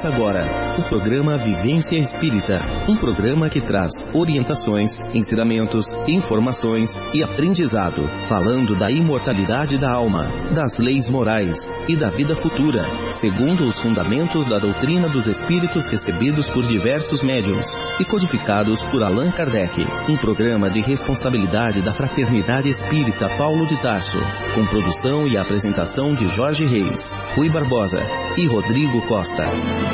Começa agora o programa Vivência Espírita, um programa que traz orientações, ensinamentos, informações e aprendizado, falando da imortalidade da alma, das leis morais e da vida futura, segundo os fundamentos da doutrina dos espíritos recebidos por diversos médiuns e codificados por Allan Kardec. Um programa de responsabilidade da Fraternidade Espírita Paulo de Tarso, com produção e apresentação de Jorge Reis, Rui Barbosa e Rodrigo Costa.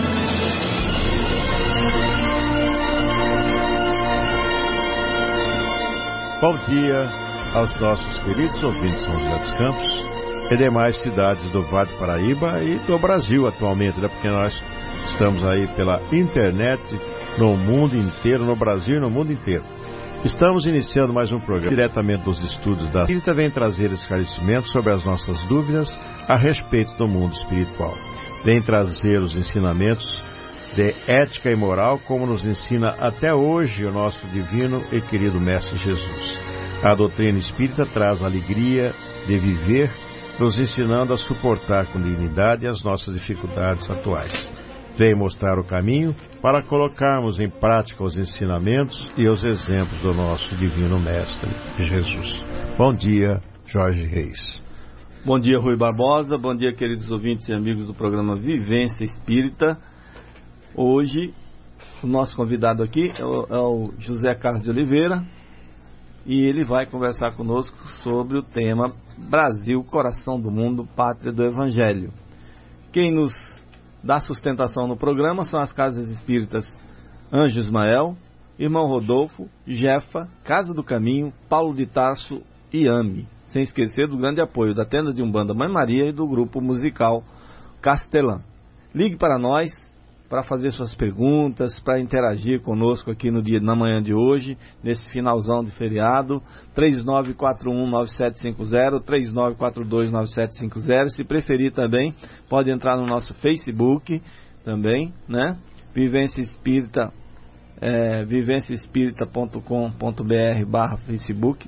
Bom dia aos nossos queridos ouvintes de São José dos Campos e demais cidades do Vale do Paraíba e do Brasil atualmente, né? Porque nós estamos aí pela internet no mundo inteiro, no Brasil e no mundo inteiro. Estamos iniciando mais um programa diretamente dos estúdios da Espírita, vem trazer esclarecimentos sobre as nossas dúvidas a respeito do mundo espiritual. Vem trazer os ensinamentos de ética e moral, como nos ensina até hoje o nosso divino e querido Mestre Jesus. A doutrina espírita traz a alegria de viver, nos ensinando a suportar com dignidade as nossas dificuldades atuais. Vem mostrar o caminho para colocarmos em prática os ensinamentos e os exemplos do nosso divino Mestre Jesus. Bom dia, Jorge Reis. Bom dia, Rui Barbosa. Bom dia, queridos ouvintes e amigos do programa Vivência Espírita. Hoje, o nosso convidado aqui é o José Carlos de Oliveira e ele vai conversar conosco sobre o tema Brasil, Coração do Mundo, Pátria do Evangelho. Quem nos dá sustentação no programa são as Casas Espíritas Anjo Ismael, Irmão Rodolfo, Jefa, Casa do Caminho, Paulo de Tarso e AME. Sem esquecer do grande apoio da Tenda de Umbanda Mãe Maria e do grupo musical Castelã. Ligue para nós para fazer suas perguntas, para interagir conosco aqui na manhã de hoje, nesse finalzão de feriado, 3941-9750, 3942-9750. Se preferir também, pode entrar no nosso Facebook também, né? Vivência Espírita, vivenciaespírita.com.br/Facebook.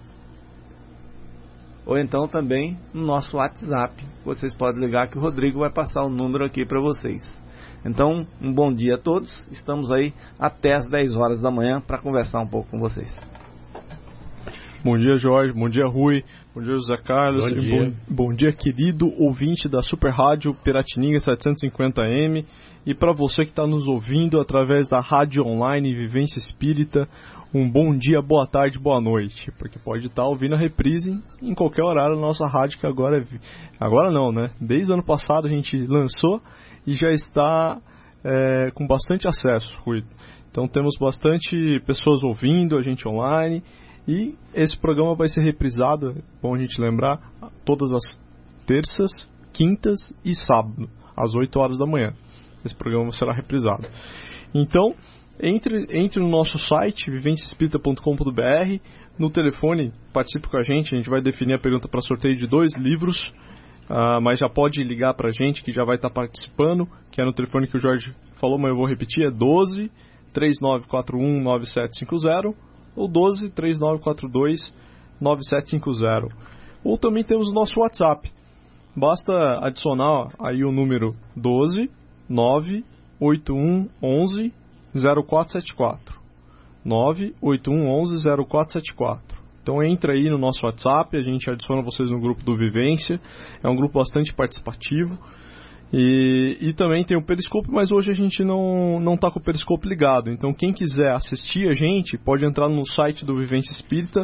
Ou então também no nosso WhatsApp. Vocês podem ligar que o Rodrigo vai passar o número aqui para vocês. Então, um bom dia a todos. Estamos aí até as 10 horas da manhã para conversar um pouco com vocês. Bom dia, Jorge. Bom dia, Rui. Bom dia, José Carlos. Bom dia. Bom dia, querido ouvinte da Super Rádio Piratininga 750M. E para você que está nos ouvindo através da rádio online Vivência Espírita, um bom dia, boa tarde, boa noite. Porque pode estar ouvindo a reprise em qualquer horário da nossa rádio, que agora não, né? Desde o ano passado a gente lançou e já está com bastante acesso, Rui. Então temos bastante pessoas ouvindo a gente online e esse programa vai ser reprisado, é bom a gente lembrar, todas as terças, quintas e sábado, às 8 horas da manhã. Esse programa será reprisado. Então, entre no nosso site, vivenciaespírita.com.br, no telefone, participe com a gente vai definir a pergunta para sorteio de 2 livros, mas já pode ligar para a gente, que já vai estar participando, que é no telefone que o Jorge falou, mas eu vou repetir, é 12 3941 9750 ou 12 3942 9750. Ou também temos o nosso WhatsApp. Basta adicionar aí o número 12 981 11 0474. 981 11 0474. Então entra aí no nosso WhatsApp, a gente adiciona vocês no grupo do Vivência. É um grupo bastante participativo. E também tem o Periscope, mas hoje a gente não está com o Periscope ligado. Então quem quiser assistir a gente, pode entrar no site do Vivência Espírita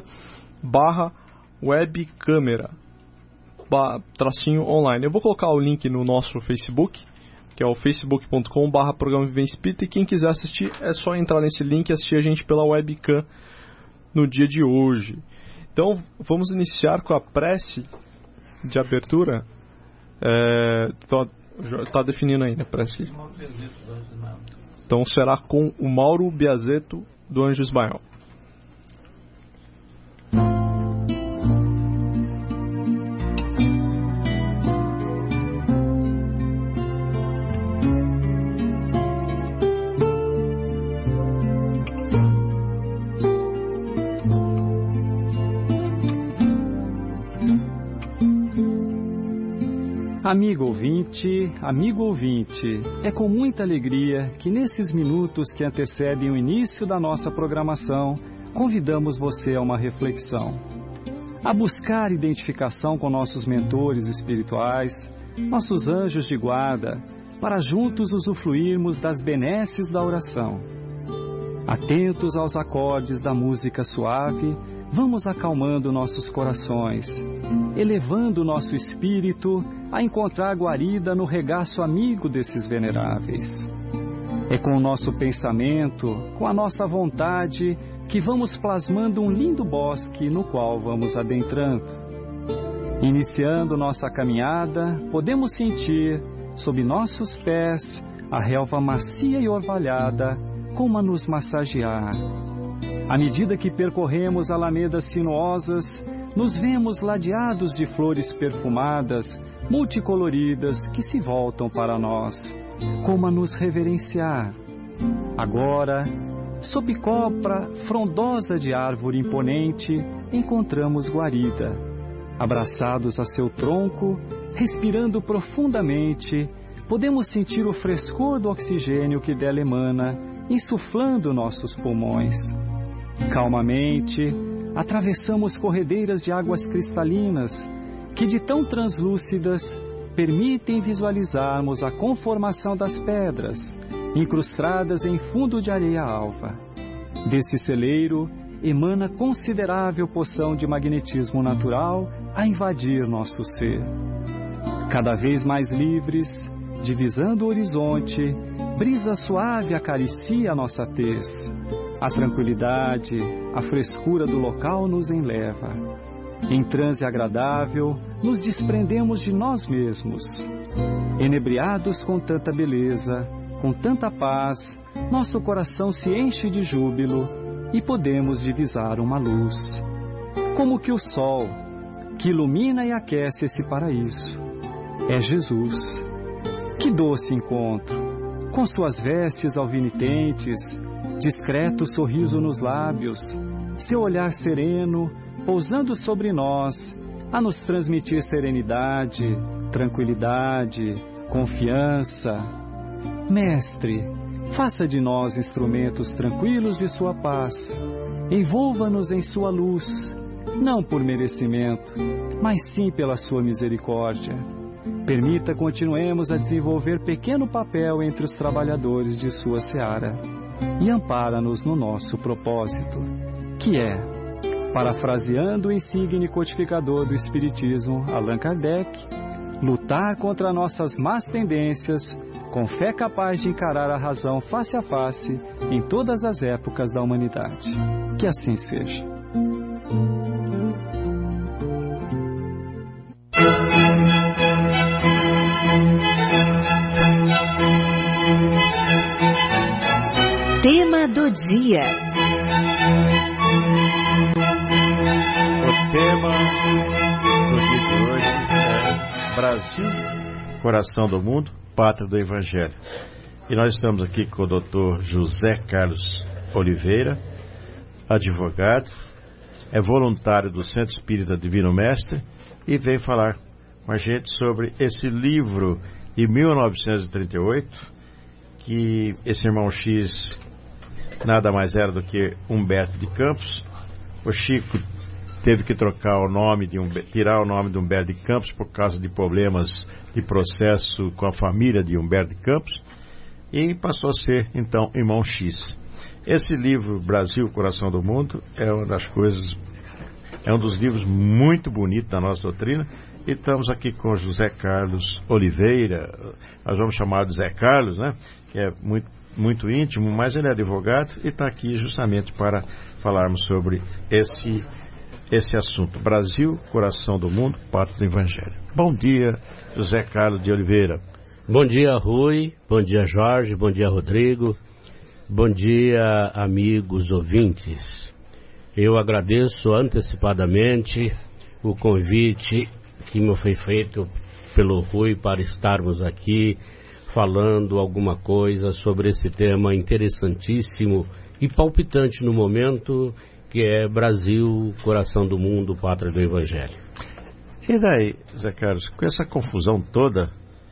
/webcâmera _online. Eu vou colocar o link no nosso Facebook, que é o facebook.com/programa Vivência Espírita. E quem quiser assistir, é só entrar nesse link e assistir a gente pela webcam no dia de hoje. Então vamos iniciar com a prece de abertura. Está definindo ainda a prece. Então será com o Mauro Biazeto do Anjo Ismael. Amigo ouvinte, é com muita alegria que nesses minutos que antecedem o início da nossa programação, convidamos você a uma reflexão. A buscar identificação com nossos mentores espirituais, nossos anjos de guarda, para juntos usufruirmos das benesses da oração. Atentos aos acordes da música suave, vamos acalmando nossos corações, elevando nosso espírito a encontrar guarida no regaço amigo desses veneráveis. É com o nosso pensamento, com a nossa vontade, que vamos plasmando um lindo bosque no qual vamos adentrando. Iniciando nossa caminhada, podemos sentir, sob nossos pés, a relva macia e orvalhada, como a nos massagear. À medida que percorremos alamedas sinuosas, nos vemos ladeados de flores perfumadas, multicoloridas, que se voltam para nós, como a nos reverenciar. Agora, sob copa frondosa de árvore imponente, encontramos guarida. Abraçados a seu tronco, respirando profundamente, podemos sentir o frescor do oxigênio que dela emana, insuflando nossos pulmões. Calmamente, atravessamos corredeiras de águas cristalinas, que de tão translúcidas permitem visualizarmos a conformação das pedras, incrustadas em fundo de areia alva. Desse celeiro emana considerável porção de magnetismo natural a invadir nosso ser. Cada vez mais livres, divisando o horizonte, brisa suave acaricia a nossa tez. A tranquilidade, a frescura do local nos enleva. Em transe agradável, nos desprendemos de nós mesmos. Enebriados com tanta beleza, com tanta paz, nosso coração se enche de júbilo e podemos divisar uma luz. Como que o sol, que ilumina e aquece esse paraíso, é Jesus. Que doce encontro, com suas vestes alvinitentes, discreto sorriso nos lábios, seu olhar sereno, pousando sobre nós, a nos transmitir serenidade, tranquilidade, confiança. Mestre, faça de nós instrumentos tranquilos de sua paz, envolva-nos em sua luz, não por merecimento, mas sim pela sua misericórdia. Permita continuemos a desenvolver pequeno papel entre os trabalhadores de sua seara e ampara-nos no nosso propósito, que é, parafraseando o insigne codificador do Espiritismo, Allan Kardec, lutar contra nossas más tendências, com fé capaz de encarar a razão face a face em todas as épocas da humanidade. Que assim seja. Tema do dia. O tema do dia de hoje é Brasil, coração do mundo, pátria do Evangelho. E nós estamos aqui com o Dr. José Carlos Oliveira, advogado, é voluntário do Centro Espírita Divino Mestre e vem falar com a gente sobre esse livro de 1938, que esse irmão X nada mais era do que Humberto de Campos. O Chico teve que trocar o nome tirar o nome de Humberto de Campos por causa de problemas de processo com a família de Humberto de Campos e passou a ser então irmão X. Esse livro, Brasil, Coração do Mundo, é uma das coisas, é um dos livros muito bonitos da nossa doutrina. E estamos aqui com José Carlos Oliveira, nós vamos chamar de Zé Carlos, né? Que é muito íntimo, mas ele é advogado e está aqui justamente para falarmos sobre esse assunto. Brasil, coração do mundo, pátria do Evangelho. Bom dia, José Carlos de Oliveira. Bom dia, Rui. Bom dia, Jorge. Bom dia, Rodrigo. Bom dia, amigos ouvintes. Eu agradeço antecipadamente o convite que me foi feito pelo Rui para estarmos aqui falando alguma coisa sobre esse tema interessantíssimo e palpitante no momento, que é Brasil, coração do mundo, pátria do Evangelho. E daí, Zé Carlos, com essa confusão toda,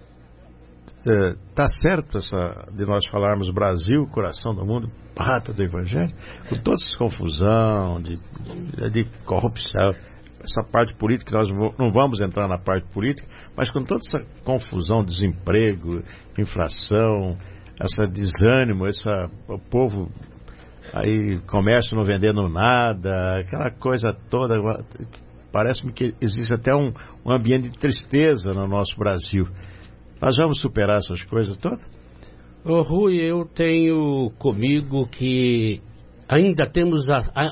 tá certo de nós falarmos Brasil, coração do mundo, pátria do Evangelho? Com toda essa confusão de corrupção, essa parte política, nós não vamos entrar na parte política, mas com toda essa confusão, desemprego, inflação, esse desânimo, o povo aí, comércio não vendendo nada, aquela coisa toda, parece-me que existe até um ambiente de tristeza no nosso Brasil. Nós vamos superar essas coisas todas? Rui, eu tenho comigo que ainda temos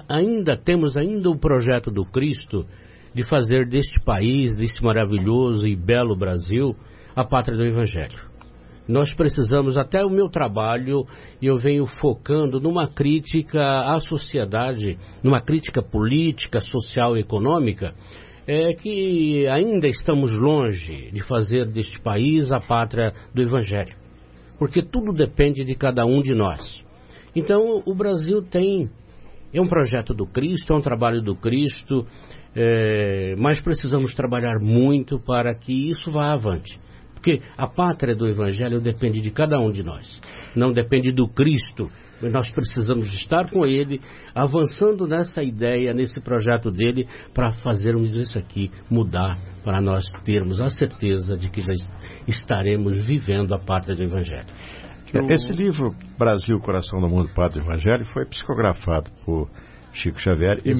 o projeto do Cristo de fazer deste país, deste maravilhoso e belo Brasil, a pátria do Evangelho. Nós precisamos, até o meu trabalho, eu venho focando numa crítica à sociedade, numa crítica política, social e econômica, que ainda estamos longe de fazer deste país a pátria do Evangelho. Porque tudo depende de cada um de nós. Então, o Brasil é um projeto do Cristo, é um trabalho do Cristo, mas precisamos trabalhar muito para que isso vá avante. Porque a pátria do Evangelho depende de cada um de nós. Não depende do Cristo. Nós precisamos estar com Ele, avançando nessa ideia, nesse projeto dele, para fazermos isso aqui mudar, para nós termos a certeza de que já estaremos vivendo a pátria do Evangelho. Esse livro, Brasil, Coração do Mundo, Pátria do Evangelho, foi psicografado por Chico Xavier em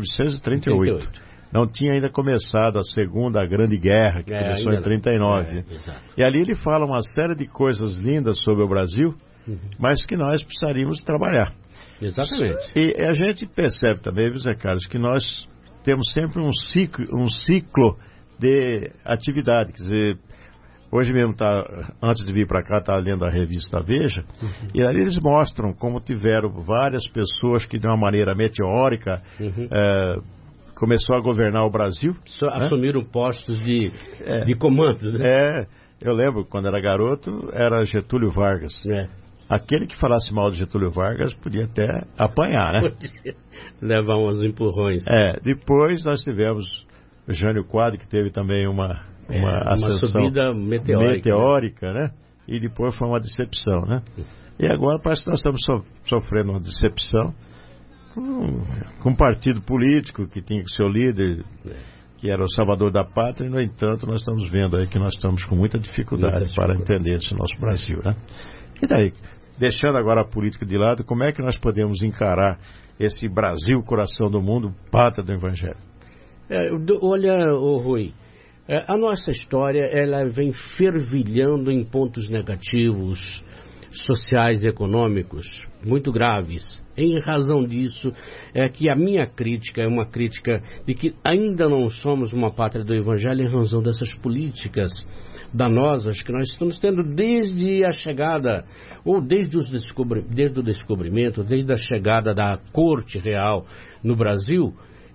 1938. Não tinha ainda começado a Segunda Grande Guerra, que começou em 39. E ali ele fala uma série de coisas lindas sobre o Brasil, mas que nós precisaríamos trabalhar. Exatamente. E a gente percebe também, viu, Zé Carlos, que nós temos sempre um ciclo de atividade. Quer dizer, hoje mesmo, antes de vir para cá, estava lendo a revista Veja, e ali eles mostram como tiveram várias pessoas que, de uma maneira meteórica, começou a governar o Brasil. Assumiram postos de comando, né? Eu lembro, quando era garoto, era Getúlio Vargas. Aquele que falasse mal de Getúlio Vargas podia até apanhar, né? Podia levar uns empurrões. Depois nós tivemos o Jânio Quadros, que teve também uma ascensão subida meteórica, né? E depois foi uma decepção, né? E agora parece que nós estamos sofrendo uma decepção com um partido político que tinha seu líder, que era o salvador da pátria, e, no entanto, nós estamos vendo aí que nós estamos com muita dificuldade para entender esse nosso Brasil, né? E daí, deixando agora a política de lado, como é que nós podemos encarar esse Brasil, coração do mundo, pátria do Evangelho? Olha, Rui, a nossa história, ela vem fervilhando em pontos negativos, sociais e econômicos muito graves. Em razão disso, é que a minha crítica é uma crítica de que ainda não somos uma pátria do Evangelho em razão dessas políticas danosas que nós estamos tendo desde a chegada, ou desde o descobrimento, desde a chegada da corte real no Brasil.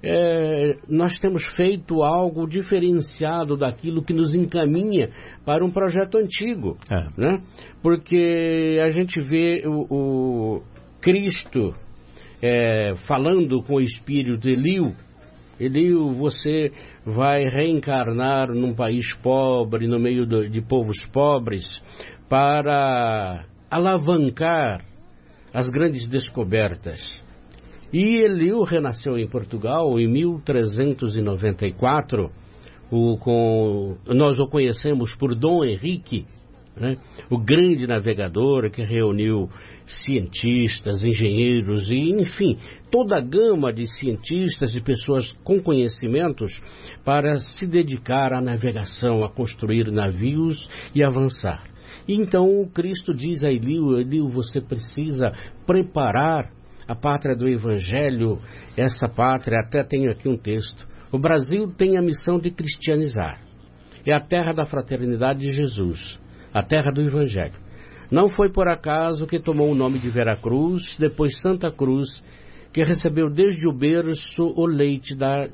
Nós temos feito algo diferenciado daquilo que nos encaminha para um projeto antigo, né? Porque a gente vê o Cristo falando com o espírito de Eliu, você vai reencarnar num país pobre, no meio de povos pobres, para alavancar as grandes descobertas. E Eliu renasceu em Portugal em 1394, nós o conhecemos por Dom Henrique, né? O grande navegador que reuniu cientistas, engenheiros e, enfim, toda a gama de cientistas e pessoas com conhecimentos para se dedicar à navegação, a construir navios e avançar. E então o Cristo diz a Eliu, você precisa preparar a pátria do Evangelho. Essa pátria, até tenho aqui um texto, o Brasil tem a missão de cristianizar. É a terra da fraternidade de Jesus, a terra do Evangelho. Não foi por acaso que tomou o nome de Veracruz, depois Santa Cruz, que recebeu desde o berço o leite da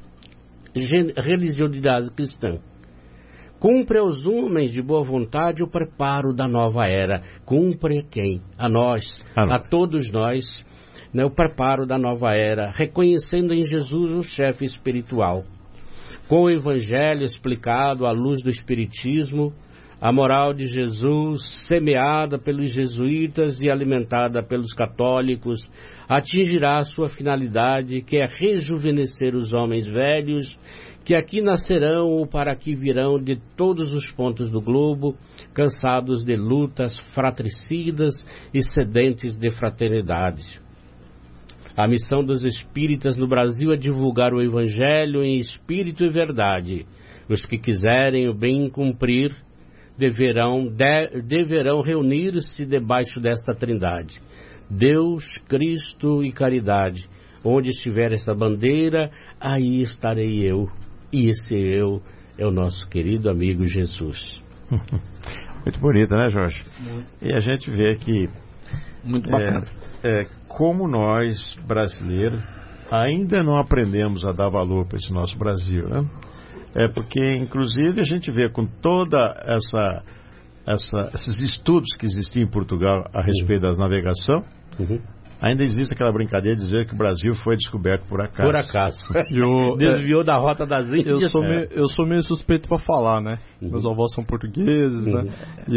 religiosidade cristã. Cumpre aos homens de boa vontade o preparo da nova era. Cumpre a quem? A nós, a todos nós, né, o preparo da nova era, reconhecendo em Jesus o chefe espiritual. com o Evangelho explicado à luz do Espiritismo, a moral de Jesus, semeada pelos jesuítas e alimentada pelos católicos, atingirá a sua finalidade, que é rejuvenescer os homens velhos, que aqui nascerão ou para aqui virão de todos os pontos do globo, cansados de lutas fratricidas e sedentes de fraternidade. A missão dos espíritas no Brasil é divulgar o Evangelho em espírito e verdade. Os que quiserem o bem cumprir deverão reunir-se debaixo desta trindade: Deus, Cristo e caridade. Onde estiver essa bandeira, aí estarei eu. E esse eu é o nosso querido amigo Jesus. Muito bonita, né, Jorge? E a gente vê que muito bacana. Como nós, brasileiros, ainda não aprendemos a dar valor para esse nosso Brasil, né? Porque, inclusive, a gente vê com toda esses estudos que existiam em Portugal a respeito da navegação, ainda existe aquela brincadeira de dizer que o Brasil foi descoberto por acaso. Por acaso. Desviou da rota das Índias. Eu sou meio suspeito para falar, né? Meus avós são portugueses, né?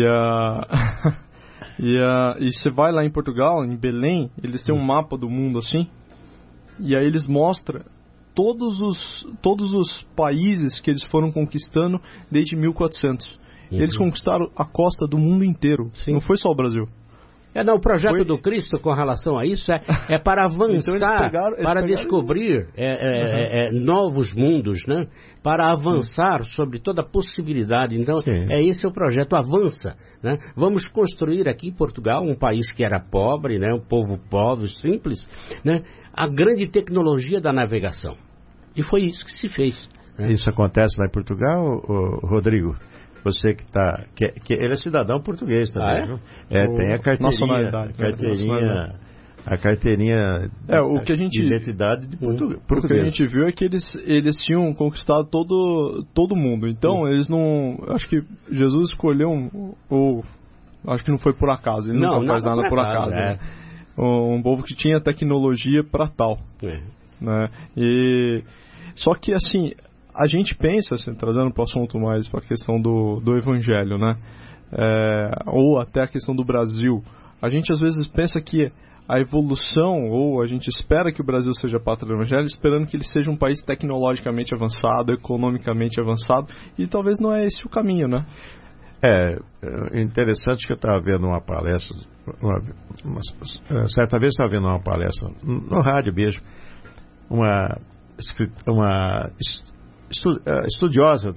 E você vai lá em Portugal, em Belém, eles têm um mapa do mundo assim, e aí eles mostram todos os países que eles foram conquistando desde 1400. Eles conquistaram a costa do mundo inteiro. Sim. Não foi só o Brasil. O projeto do Cristo com relação a isso é para avançar, então para descobrir novos mundos, né? Para avançar sobre toda a possibilidade. Então, esse é o projeto, avança, né? Vamos construir aqui em Portugal, um país que era pobre, né? Um povo pobre, simples, né? A grande tecnologia da navegação. E foi isso que se fez. Né? Isso acontece lá em Portugal, Rodrigo? Você que ele é cidadão português também, viu? Tem a carteirinha, nacionalidade, a carteirinha de identidade de português. O que a gente viu é que eles tinham conquistado todo mundo. Então, eles não... Acho que Jesus escolheu acho que não foi por acaso. Ele nunca faz nada por acaso. Um povo que tinha tecnologia para tal. Né? Só que, assim... A gente pensa, assim, trazendo para o assunto mais para a questão do Evangelho, né? Ou até a questão do Brasil. A gente às vezes pensa que a evolução, ou a gente espera que o Brasil seja pátria do Evangelho, esperando que ele seja um país tecnologicamente avançado, economicamente avançado, e talvez não é esse o caminho, né? Interessante que eu estava vendo uma palestra, certa vez estava vendo uma palestra no rádio mesmo, uma estudiosa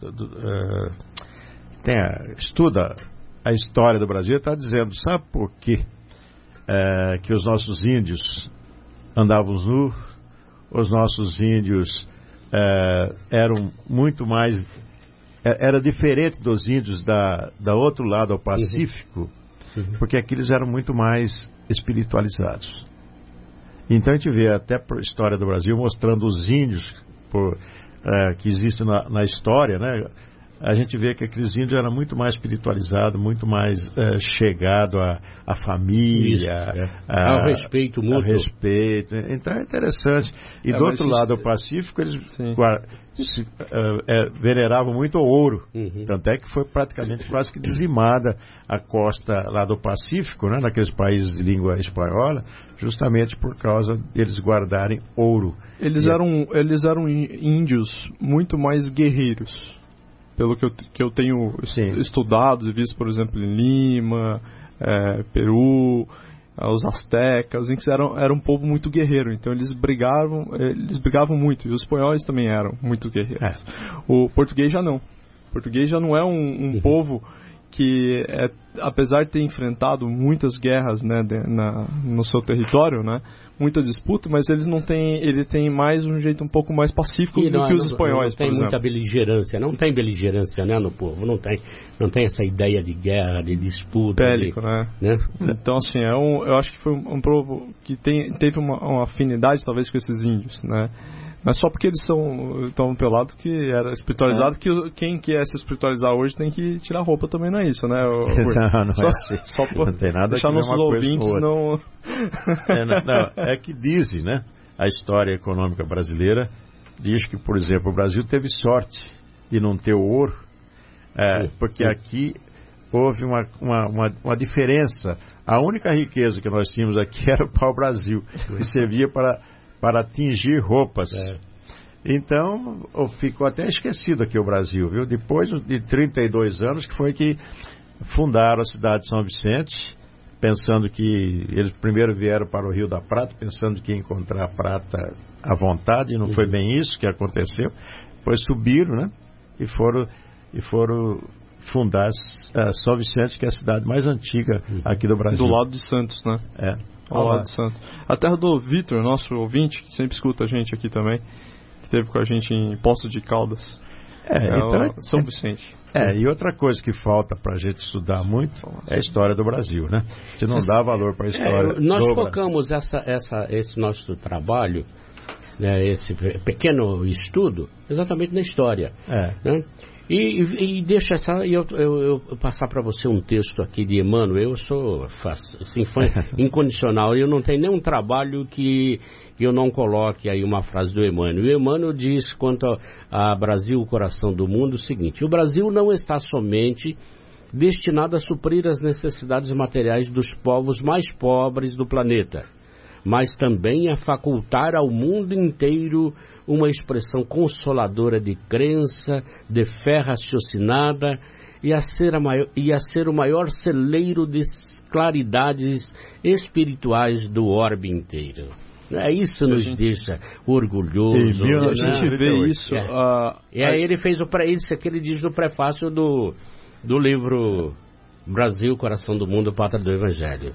estuda a história do Brasil, está dizendo, sabe por quê que os nossos índios andavam nus, os nossos índios eram muito mais, era diferente dos índios da outro lado ao Pacífico, porque aqueles eram muito mais espiritualizados. Então a gente vê até por história do Brasil mostrando os índios que existem na história, né? A gente vê que aqueles índios eram muito mais espiritualizados, muito mais chegados à família, ao respeito mútuo. Então é interessante. E do outro lado do Pacífico, eles veneravam muito o ouro. Tanto é que foi praticamente quase que dizimada a costa lá do Pacífico, né? Naqueles países de língua espanhola, justamente por causa deles guardarem ouro. Eles eram índios muito mais guerreiros. Pelo que eu tenho estudado e visto, por exemplo, em Lima, Peru, os astecas, em que era um povo muito guerreiro. Então eles brigavam muito, e os espanhóis também eram muito guerreiros. O português já não. O português já não é um povo que, apesar de ter enfrentado muitas guerras, né, no seu território, né, muita disputa, mas ele tem mais um jeito um pouco mais pacífico do que os espanhóis, por exemplo. Não tem muita beligerância, não tem beligerância, né, no povo, não tem essa ideia de guerra, de disputa. Bélico, né? Então, assim, eu acho que foi um povo que teve uma afinidade, talvez, com esses índios, né? Mas só porque eles estão pelados que era espiritualizado, que quem quer se espiritualizar hoje tem que tirar a roupa também, não é isso, né? Só não tem nada deixar nossos ouvintes é que dizem, né? A história econômica brasileira diz que, por exemplo, o Brasil teve sorte de não ter o ouro, porque aqui houve uma diferença. A única riqueza que nós tínhamos aqui era o pau-brasil, que servia para tingir roupas. Então, ficou até esquecido aqui o Brasil, viu? Depois de 32 anos que foi que fundaram a cidade de São Vicente, pensando que eles primeiro vieram para o Rio da Prata, pensando que ia encontrar prata à vontade, e não foi bem isso que aconteceu. Depois subiram, né? E foram fundar São Vicente, que é a cidade mais antiga aqui do Brasil. Do lado de Santos, né? Ao lado de Santos. A terra do Vitor, nosso ouvinte, que sempre escuta a gente aqui também, que esteve com a gente em Poços de Caldas. Então, São Vicente. E outra coisa que falta para a gente estudar muito é a história do Brasil, né? A gente não dá valor para a história nós focamos esse nosso trabalho, né, esse pequeno estudo, exatamente na história. Né? E deixa eu passar para você um texto aqui de Emmanuel. Eu sou assim, fã incondicional. Eu não tenho nenhum trabalho que eu não coloque aí uma frase do Emmanuel. O Emmanuel diz, quanto a Brasil, o coração do mundo, o seguinte: o Brasil não está somente destinado a suprir as necessidades materiais dos povos mais pobres do planeta, mas também a facultar ao mundo inteiro uma expressão consoladora de crença, de fé raciocinada e a ser o maior celeiro de claridades espirituais do orbe inteiro. Isso nos deixa orgulhosos. A gente vê isso. E aí ele fez isso que ele diz no prefácio do livro Brasil, Coração do Mundo, Pátria do Evangelho.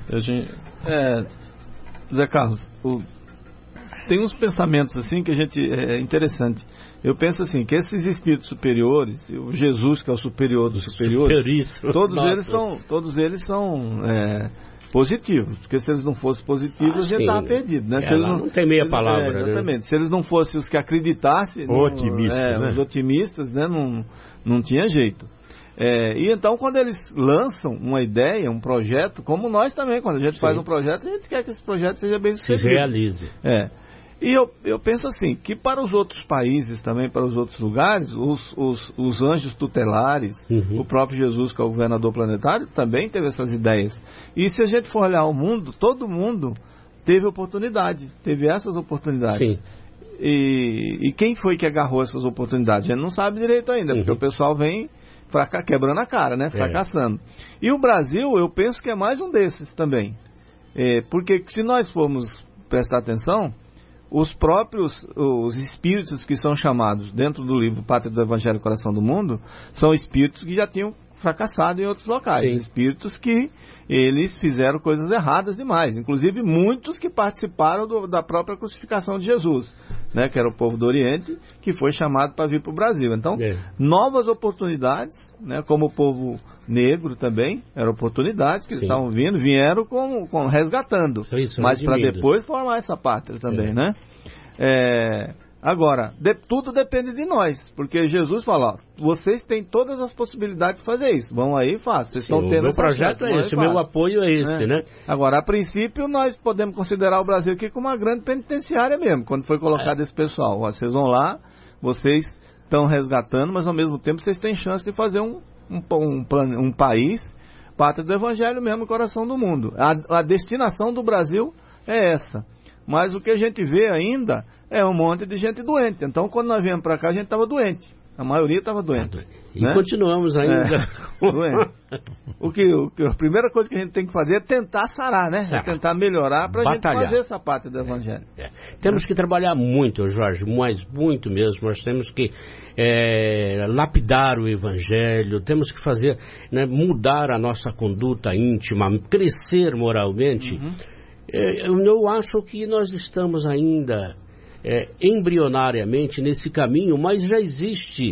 Zé Carlos, tem uns pensamentos assim que a gente é interessante. Eu penso assim, que esses espíritos superiores, o Jesus, que é o superior dos superiores, todos eles são positivos, porque se eles não fossem positivos, a gente estava perdido, né? Não tem meia palavra, exatamente. Né? Se eles não fossem os que acreditassem, os otimistas, né? Não tinha jeito. E então, quando eles lançam uma ideia, um projeto, como nós também, quando a gente faz um projeto, a gente quer que esse projeto seja bem sucedido. Se realize. E eu penso assim, que para os outros países também, para os outros lugares, os anjos tutelares, o próprio Jesus, que é o governador planetário, também teve essas ideias. E se a gente for olhar o mundo, todo mundo teve essas oportunidades. Sim. E quem foi que agarrou essas oportunidades? A gente não sabe direito ainda, porque o pessoal vem quebrando a cara, né? Fracassando. E o Brasil, eu penso que é mais um desses também. Porque se nós formos prestar atenção, os espíritos que são chamados dentro do livro Pátria do Evangelho, Coração do Mundo, são espíritos que já tinham fracassado em outros locais. Sim. Espíritos que eles fizeram coisas erradas demais. Inclusive muitos que participaram da própria crucificação de Jesus, né, que era o povo do Oriente, que foi chamado para vir para o Brasil. Então, novas oportunidades, né, como o povo negro também, eram oportunidades que eles estavam vieram resgatando, mas para depois formar essa pátria também, né? Agora, tudo depende de nós, porque Jesus fala, vocês têm todas as possibilidades de fazer isso, vão aí e façam. Vocês estão tendo meu projeto é esse, o meu apoio é esse, né? Agora, a princípio, nós podemos considerar o Brasil aqui como uma grande penitenciária mesmo, quando foi colocado esse pessoal. Vocês vão lá, vocês estão resgatando, mas ao mesmo tempo vocês têm chance de fazer um país, pátria do Evangelho mesmo, coração do mundo. A destinação do Brasil é essa. Mas o que a gente vê ainda é um monte de gente doente. Então, quando nós viemos para cá, a gente estava doente. A maioria estava doente. E continuamos ainda. Doente. A primeira coisa que a gente tem que fazer é tentar sarar, né? É tentar melhorar para a gente fazer essa pátria do Evangelho. Temos que trabalhar muito, Jorge, mas muito mesmo. Nós temos que lapidar o Evangelho, temos que fazer, né, mudar a nossa conduta íntima, crescer moralmente. Eu acho que nós estamos ainda embrionariamente nesse caminho, mas já existe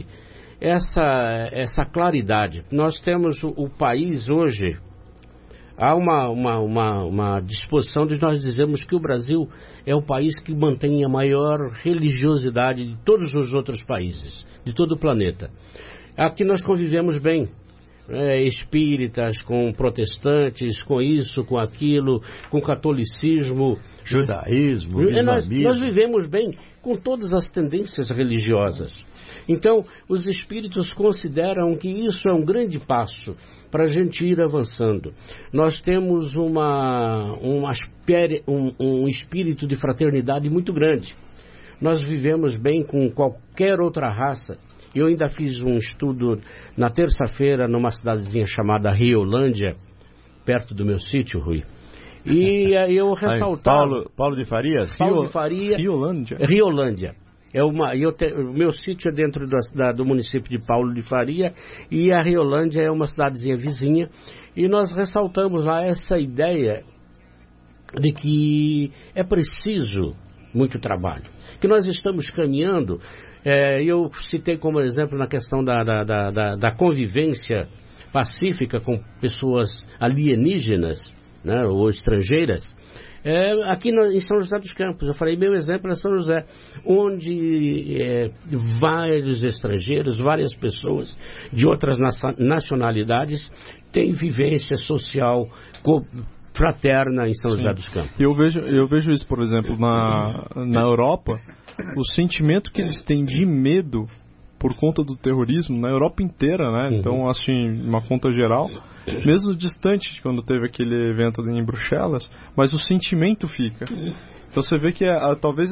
essa claridade. Nós temos o país hoje, há uma disposição de nós dizermos que o Brasil é o país que mantém a maior religiosidade de todos os outros países, de todo o planeta. Aqui nós convivemos bem. espíritas, com protestantes, com isso, com aquilo, com catolicismo, judaísmo, nós vivemos bem com todas as tendências religiosas. Então, os espíritos consideram que isso é um grande passo para a gente ir avançando. Nós temos um espírito de fraternidade muito grande. Nós vivemos bem com qualquer outra raça. Eu ainda fiz um estudo na terça-feira numa cidadezinha chamada Riolândia, perto do meu sítio, Rui. E eu ressaltava... Paulo de Farias? Paulo de Faria. Riolândia. O meu sítio é dentro do município de Paulo de Faria, e a Riolândia é uma cidadezinha vizinha, e nós ressaltamos lá essa ideia de que é preciso muito trabalho, que nós estamos caminhando. Eu citei como exemplo na questão da convivência pacífica com pessoas alienígenas, né, ou estrangeiras. Aqui em São José dos Campos, eu falei, meu exemplo é São José, onde vários estrangeiros, várias pessoas de outras nacionalidades têm vivência social fraterna em São José dos Campos. Eu vejo isso, por exemplo, na Europa, o sentimento que eles têm de medo por conta do terrorismo na Europa inteira, né? Uhum. Então, assim, uma conta geral, mesmo distante quando teve aquele evento em Bruxelas, mas o sentimento fica. Então você vê que talvez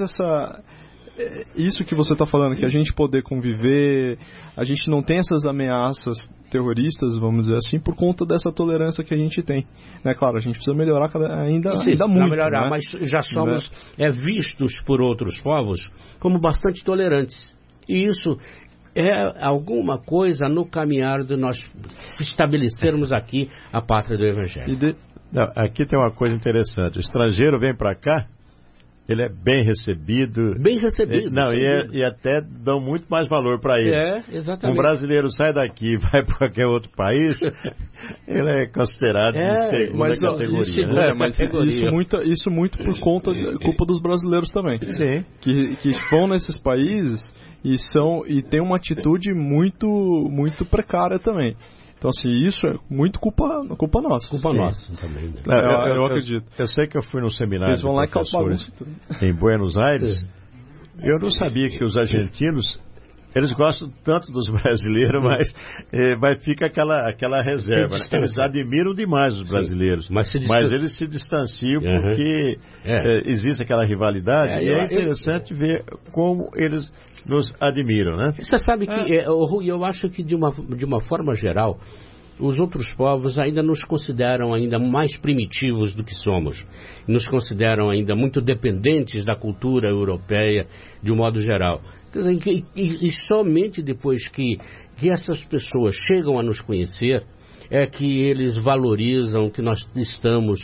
isso que você está falando, que a gente poder conviver, a gente não tem essas ameaças terroristas, vamos dizer assim, por conta dessa tolerância que a gente tem. Né? Claro, a gente precisa melhorar ainda muito. Melhorar, né? Mas já somos vistos por outros povos como bastante tolerantes. E isso é alguma coisa no caminhar de nós estabelecermos aqui a pátria do Evangelho. Aqui tem uma coisa interessante. O estrangeiro vem para cá, ele é bem recebido. Bem recebido. E até dão muito mais valor para ele. Exatamente. Um brasileiro sai daqui e vai para qualquer outro país, ele é considerado de segunda categoria. Mas isso muito por culpa dos brasileiros também. Sim. Que vão nesses países e tem uma atitude muito, muito precária também. Então, assim, isso é muito culpa nossa. Culpa nossa também. Né? Eu acredito. Eu sei que eu fui num seminário de professores em Buenos Aires. Eu não sabia que os argentinos, eles gostam tanto dos brasileiros, mas fica aquela reserva. Né? Eles admiram demais os brasileiros, mas eles se distanciam porque existe aquela rivalidade. E é interessante ver como eles nos admiram, né? Você sabe que, eu acho que de uma forma geral, os outros povos ainda nos consideram ainda mais primitivos do que somos. Nos consideram ainda muito dependentes da cultura europeia, de um modo geral. E somente depois que essas pessoas chegam a nos conhecer, é que eles valorizam que nós estamos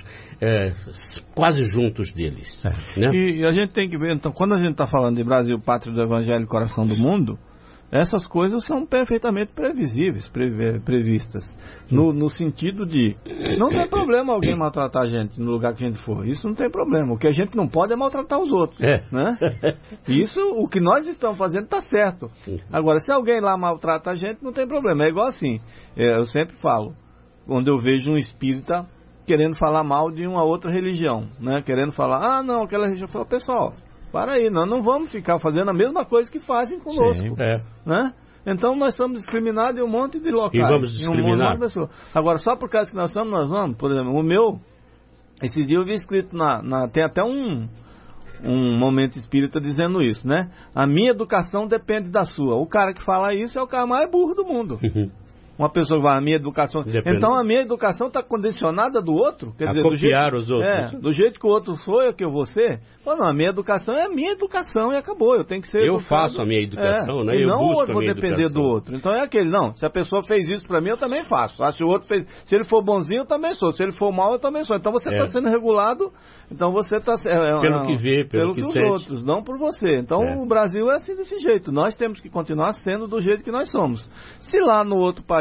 quase juntos deles. Né? E a gente tem que ver, então, quando a gente está falando de Brasil, pátria do Evangelho, coração do mundo, essas coisas são perfeitamente previstas. No sentido de, não tem problema alguém maltratar a gente no lugar que a gente for. Isso não tem problema. O que a gente não pode é maltratar os outros. Né? Isso, o que nós estamos fazendo está certo. Agora, se alguém lá maltrata a gente, não tem problema. É igual assim. Eu sempre falo, quando eu vejo um espírita querendo falar mal de uma outra religião, né? Querendo falar, não, aquela religião. Eu falo, pessoal, para aí, nós não vamos ficar fazendo a mesma coisa que fazem conosco. Né? Então nós estamos discriminados em um monte de locais. E vamos discriminar. Agora, só por causa que nós vamos, por exemplo, o meu, esses dias eu vi escrito tem até um momento espírita dizendo isso, né? A minha educação depende da sua. O cara que fala isso é o cara mais burro do mundo. Uma pessoa que vai, a minha educação... Depende. Então a minha educação está condicionada do outro? Quer dizer, copiar os outros. Do jeito que o outro sou, eu que eu vou ser? Não, a minha educação é a minha educação e acabou. Eu tenho que ser educado. Faço a minha educação, né? E não eu vou depender do outro. Então é aquele, não, se a pessoa fez isso para mim, eu também faço. Se o outro fez... Se ele for bonzinho, eu também sou. Se ele for mal, eu também sou. Então você está sendo regulado, então você está... pelo que vê, pelo que os sente. outros, não por você. Então o Brasil é assim desse jeito. Nós temos que continuar sendo do jeito que nós somos. Se lá no outro país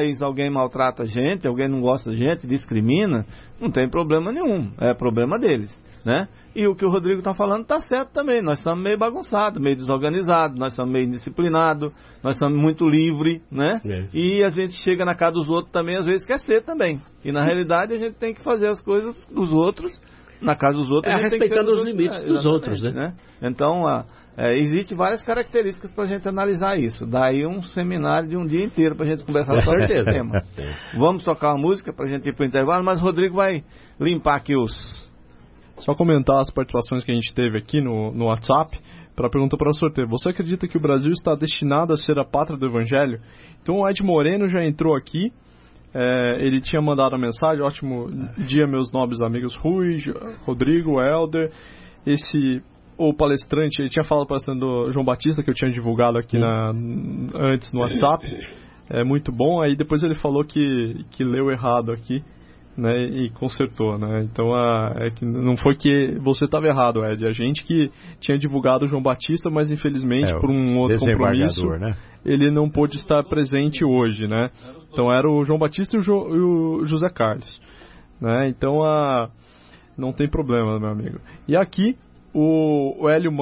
vez alguém maltrata a gente, alguém não gosta da gente, discrimina, não tem problema nenhum, é problema deles, né? E o que o Rodrigo está falando está certo também, nós estamos meio bagunçados, meio desorganizados, nós estamos meio indisciplinados, nós estamos muito livres, né? E a gente chega na casa dos outros também, às vezes quer ser também, e na realidade a gente tem que fazer as coisas dos outros, na casa dos outros, respeitando os limites dos outros, né? Então, existem várias características para a gente analisar isso. Daí um seminário de um dia inteiro para a gente conversar sobre esse tema. Vamos tocar uma música para a gente ir para o intervalo, mas o Rodrigo vai limpar aqui os... Só comentar as participações que a gente teve aqui no WhatsApp para a pergunta para o sorteio. Você acredita que o Brasil está destinado a ser a pátria do Evangelho? Então o Ed Moreno já entrou aqui. Ele tinha mandado a mensagem: ótimo dia, meus nobres amigos Rui, Rodrigo, Helder. O palestrante, ele tinha falado palestrante do João Batista, que eu tinha divulgado aqui antes no WhatsApp. É muito bom. Aí depois ele falou que leu errado aqui, né, e consertou, né? Então que não foi que você estava errado, Ed. A gente que tinha divulgado o João Batista, mas infelizmente por um outro compromisso, né, ele não pôde estar presente hoje, né? Então era o João Batista e o José Carlos, né? Então não tem problema, meu amigo. E aqui o Hélio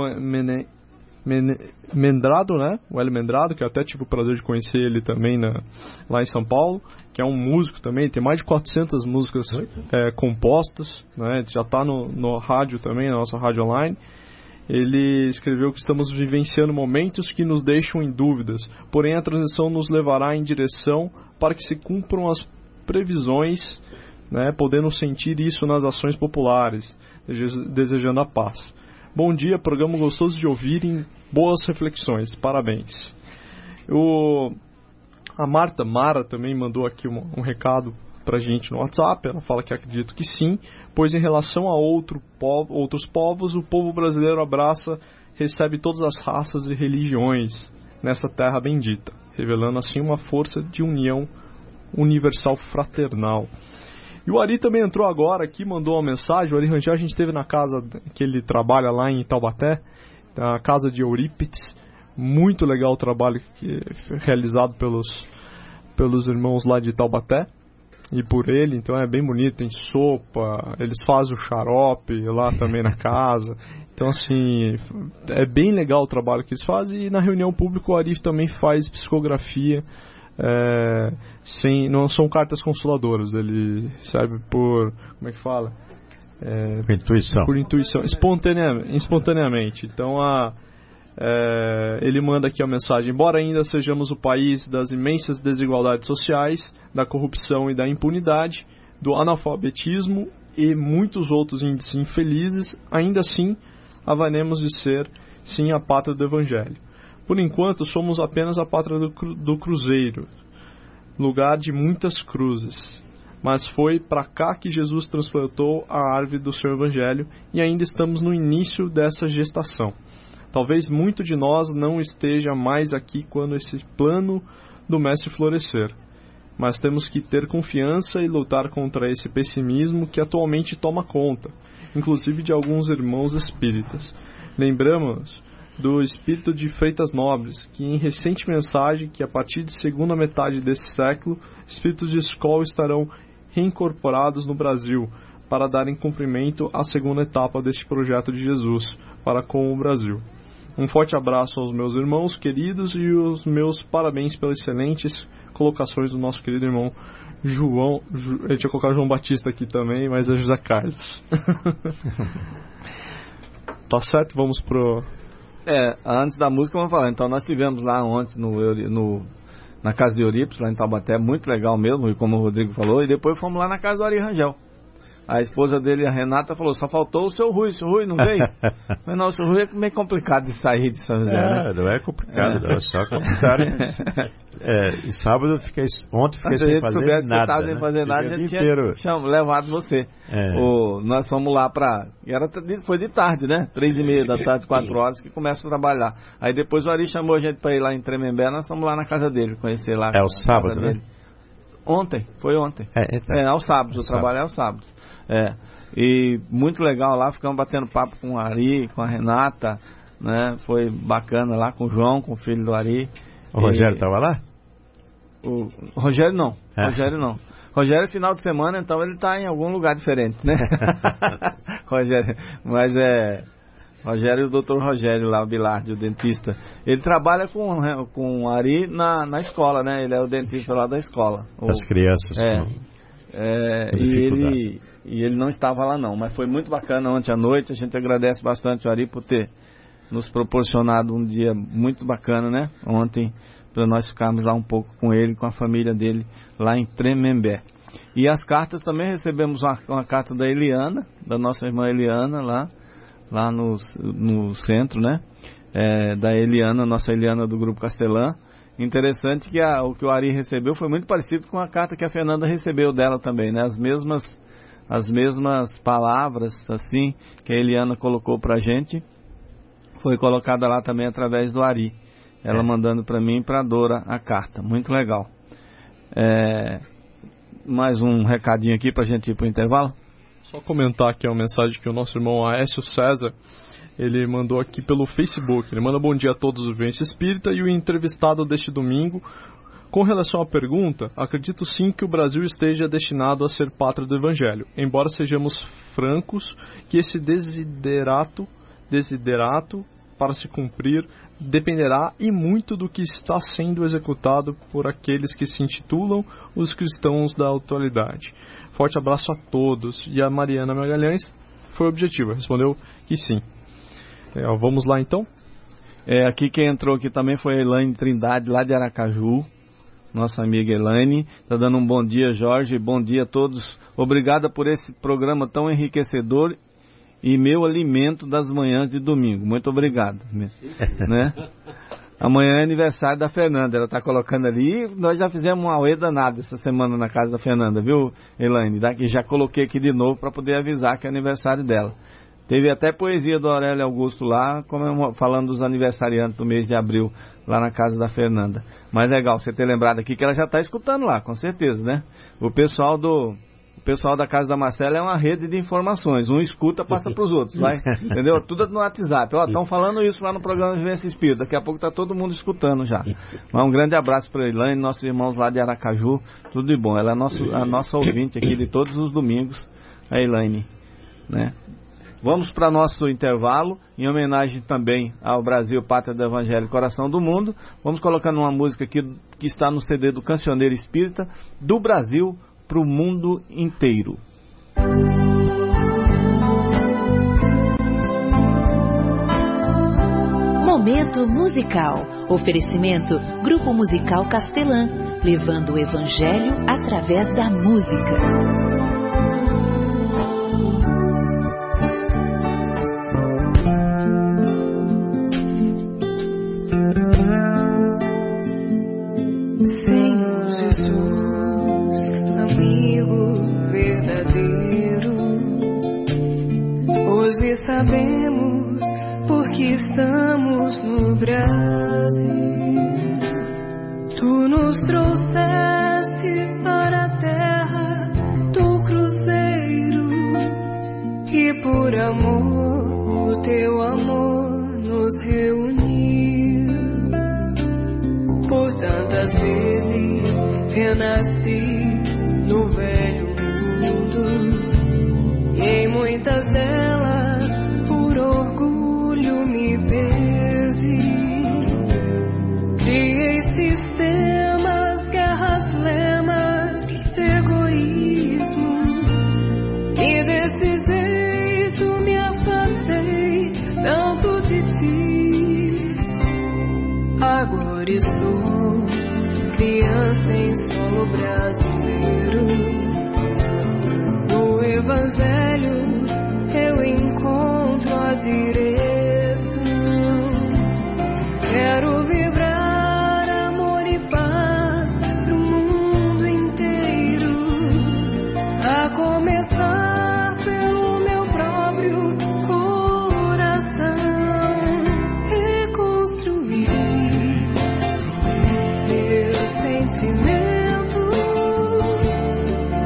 Mendrado, né? O Hélio Mendrado, que eu até tive o prazer de conhecer ele também lá em São Paulo, que é um músico também, tem mais de 400 músicas compostas, né? Já está no rádio também, na nossa rádio online. Ele escreveu que estamos vivenciando momentos que nos deixam em dúvidas, porém a transição nos levará em direção para que se cumpram as previsões, né? Podendo sentir isso nas ações populares, desejando a paz. Bom dia, programa gostoso de ouvirem, boas reflexões, parabéns. A Mara também mandou aqui um recado pra gente no WhatsApp. Ela fala que acredita que sim, pois em relação a outros povos, o povo brasileiro recebe todas as raças e religiões nessa terra bendita, revelando assim uma força de união universal fraternal. E o Ari também entrou agora aqui, mandou uma mensagem. O Ari Rangel, a gente esteve na casa que ele trabalha lá em Taubaté, a casa de Eurípides. Muito legal o trabalho realizado pelos irmãos lá de Taubaté e por ele. Então é bem bonito, tem sopa, eles fazem o xarope lá também na casa. Então assim, é bem legal o trabalho que eles fazem. E na reunião pública o Ari também faz psicografia. Não são cartas consoladoras, ele serve por, como é que fala? Por intuição, espontaneamente. Então ele manda aqui a mensagem: embora ainda sejamos o país das imensas desigualdades sociais, da corrupção e da impunidade, do analfabetismo e muitos outros índices infelizes, ainda assim haveremos de ser sim a pátria do Evangelho. Por enquanto, somos apenas a pátria do Cruzeiro, lugar de muitas cruzes. Mas foi para cá que Jesus transplantou a árvore do seu Evangelho e ainda estamos no início dessa gestação. Talvez muito de nós não esteja mais aqui quando esse plano do Mestre florescer. Mas temos que ter confiança e lutar contra esse pessimismo que atualmente toma conta, inclusive de alguns irmãos espíritas. Lembramos do espírito de Freitas Nobres, que em recente mensagem que a partir de segunda metade desse século, espíritos de escola estarão reincorporados no Brasil para darem cumprimento à segunda etapa deste projeto de Jesus para com o Brasil. Um forte abraço aos meus irmãos queridos e os meus parabéns pelas excelentes colocações do nosso querido irmão João. Eu tinha colocado João Batista aqui também, mas é José Carlos. Tá certo? Vamos pro... antes da música vamos falar. Então nós estivemos lá ontem na casa de Eurípides, lá em Taubaté, muito legal mesmo, como o Rodrigo falou, e depois fomos lá na casa do Ari Rangel. A esposa dele, a Renata, falou: só faltou o seu Rui não veio? Mas não, o seu Rui é meio complicado de sair de São José, né? Não é complicado, não, é só complicado. E sábado ontem fiquei sem fazer nada. Se estava sem fazer nada, a gente tinha levado você. Nós fomos lá foi de tarde, né? 3h30 da tarde, 4 horas, que começa a trabalhar. Aí depois o Ari chamou a gente para ir lá em Tremembé, nós fomos lá na casa dele, conhecer lá. É o sábado, né? Foi ontem. Aos sábados, o trabalho é aos sábados. E muito legal lá, ficamos batendo papo com o Ari, com a Renata, né? Foi bacana lá com o João, com o filho do Ari. O Rogério estava lá? O Rogério não. Rogério não. Rogério, final de semana, então ele está em algum lugar diferente, né? Rogério, mas Rogério, o doutor Rogério lá, o Bilardi, o dentista, ele trabalha com o Ari na escola, né? Ele é o dentista lá da escola. As crianças. E ele não estava lá não, mas foi muito bacana ontem à noite. A gente agradece bastante o Ari por ter nos proporcionado um dia muito bacana, né? Ontem, para nós ficarmos lá um pouco com ele, com a família dele, lá em Tremembé. E as cartas também, recebemos uma carta da Eliana, da nossa irmã Eliana, lá no centro, né? Da Eliana, nossa Eliana do Grupo Castelã. Interessante que o que o Ari recebeu foi muito parecido com a carta que a Fernanda recebeu dela também, né? As mesmas palavras, assim, que a Eliana colocou pra gente, foi colocada lá também através do Ari. Ela mandando para mim e para a Dora a carta. Muito legal. Mais um recadinho aqui para a gente ir para o intervalo. Só comentar aqui uma mensagem que o nosso irmão Aécio César, ele mandou aqui pelo Facebook. Ele manda bom dia a todos do Vivência Espírita e o entrevistado deste domingo. Com relação à pergunta, acredito sim que o Brasil esteja destinado a ser pátria do Evangelho. Embora sejamos francos que esse desiderato para se cumprir dependerá e muito do que está sendo executado por aqueles que se intitulam os cristãos da atualidade. Forte abraço a todos. E a Mariana Magalhães foi objetiva, respondeu que sim. Vamos lá então? Aqui quem entrou aqui também foi a Elaine Trindade, lá de Aracaju. Nossa amiga Elaine. Está dando um bom dia, Jorge. Bom dia a todos. Obrigada por esse programa tão enriquecedor e meu alimento das manhãs de domingo. Muito obrigado. Né? Amanhã é aniversário da Fernanda. Ela está colocando ali. Nós já fizemos uma auê danada essa semana na casa da Fernanda, viu, Elaine? Já coloquei aqui de novo para poder avisar que é aniversário dela. Teve até poesia do Aurélio Augusto lá, falando dos aniversariantes do mês de abril, lá na casa da Fernanda. Mas legal você ter lembrado aqui que ela já está escutando lá, com certeza, né? O pessoal da casa da Marcela é uma rede de informações. Um escuta, passa para os outros, vai? Entendeu? Tudo no WhatsApp. Estão falando isso lá no programa Vivência Espírita. Daqui a pouco está todo mundo escutando já. Mas um grande abraço para a Elaine, nossos irmãos lá de Aracaju. Tudo de bom. Ela é a nossa ouvinte aqui de todos os domingos, a Elaine, né? Vamos para nosso intervalo, em homenagem também ao Brasil, Pátria do Evangelho, Coração do Mundo. Vamos colocando uma música aqui que está no CD do Cancioneiro Espírita, do Brasil para o mundo inteiro. Momento musical. Oferecimento Grupo Musical Castelã, levando o Evangelho através da música. Sabemos porque estamos no Brasil. Tu nos trouxeste para a terra do cruzeiro e por amor, o teu amor nos reuniu. Por tantas vezes renasci no velho mundo e em muitas delas orgulho me pese. Criei sistemas, guerras, lemas de egoísmo e desse jeito me afastei tanto de ti. Agora estou criança em solo brasileiro. No Evangelho eu encontro a direção. Quero vibrar amor e paz pro mundo inteiro, a começar pelo meu próprio coração. Reconstruir meus sentimentos,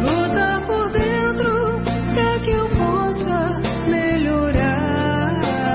lutar por dentro pra que eu possa melhorar.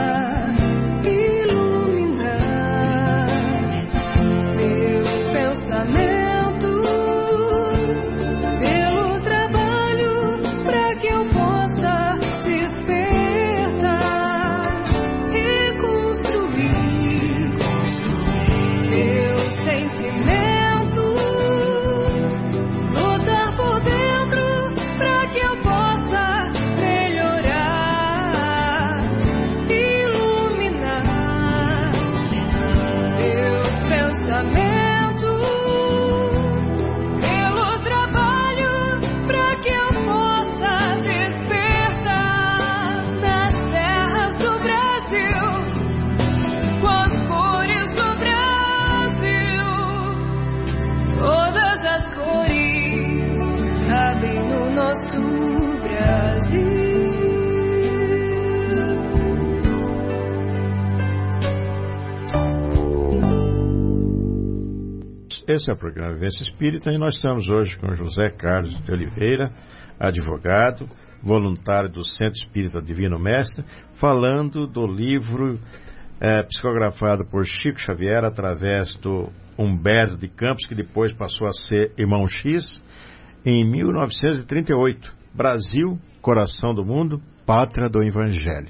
Esse é o programa Vivência Espírita e nós estamos hoje com José Carlos de Oliveira, advogado, voluntário do Centro Espírita Divino Mestre, falando do livro psicografado por Chico Xavier através do Humberto de Campos, que depois passou a ser Irmão X, em 1938. Brasil, Coração do Mundo, Pátria do Evangelho.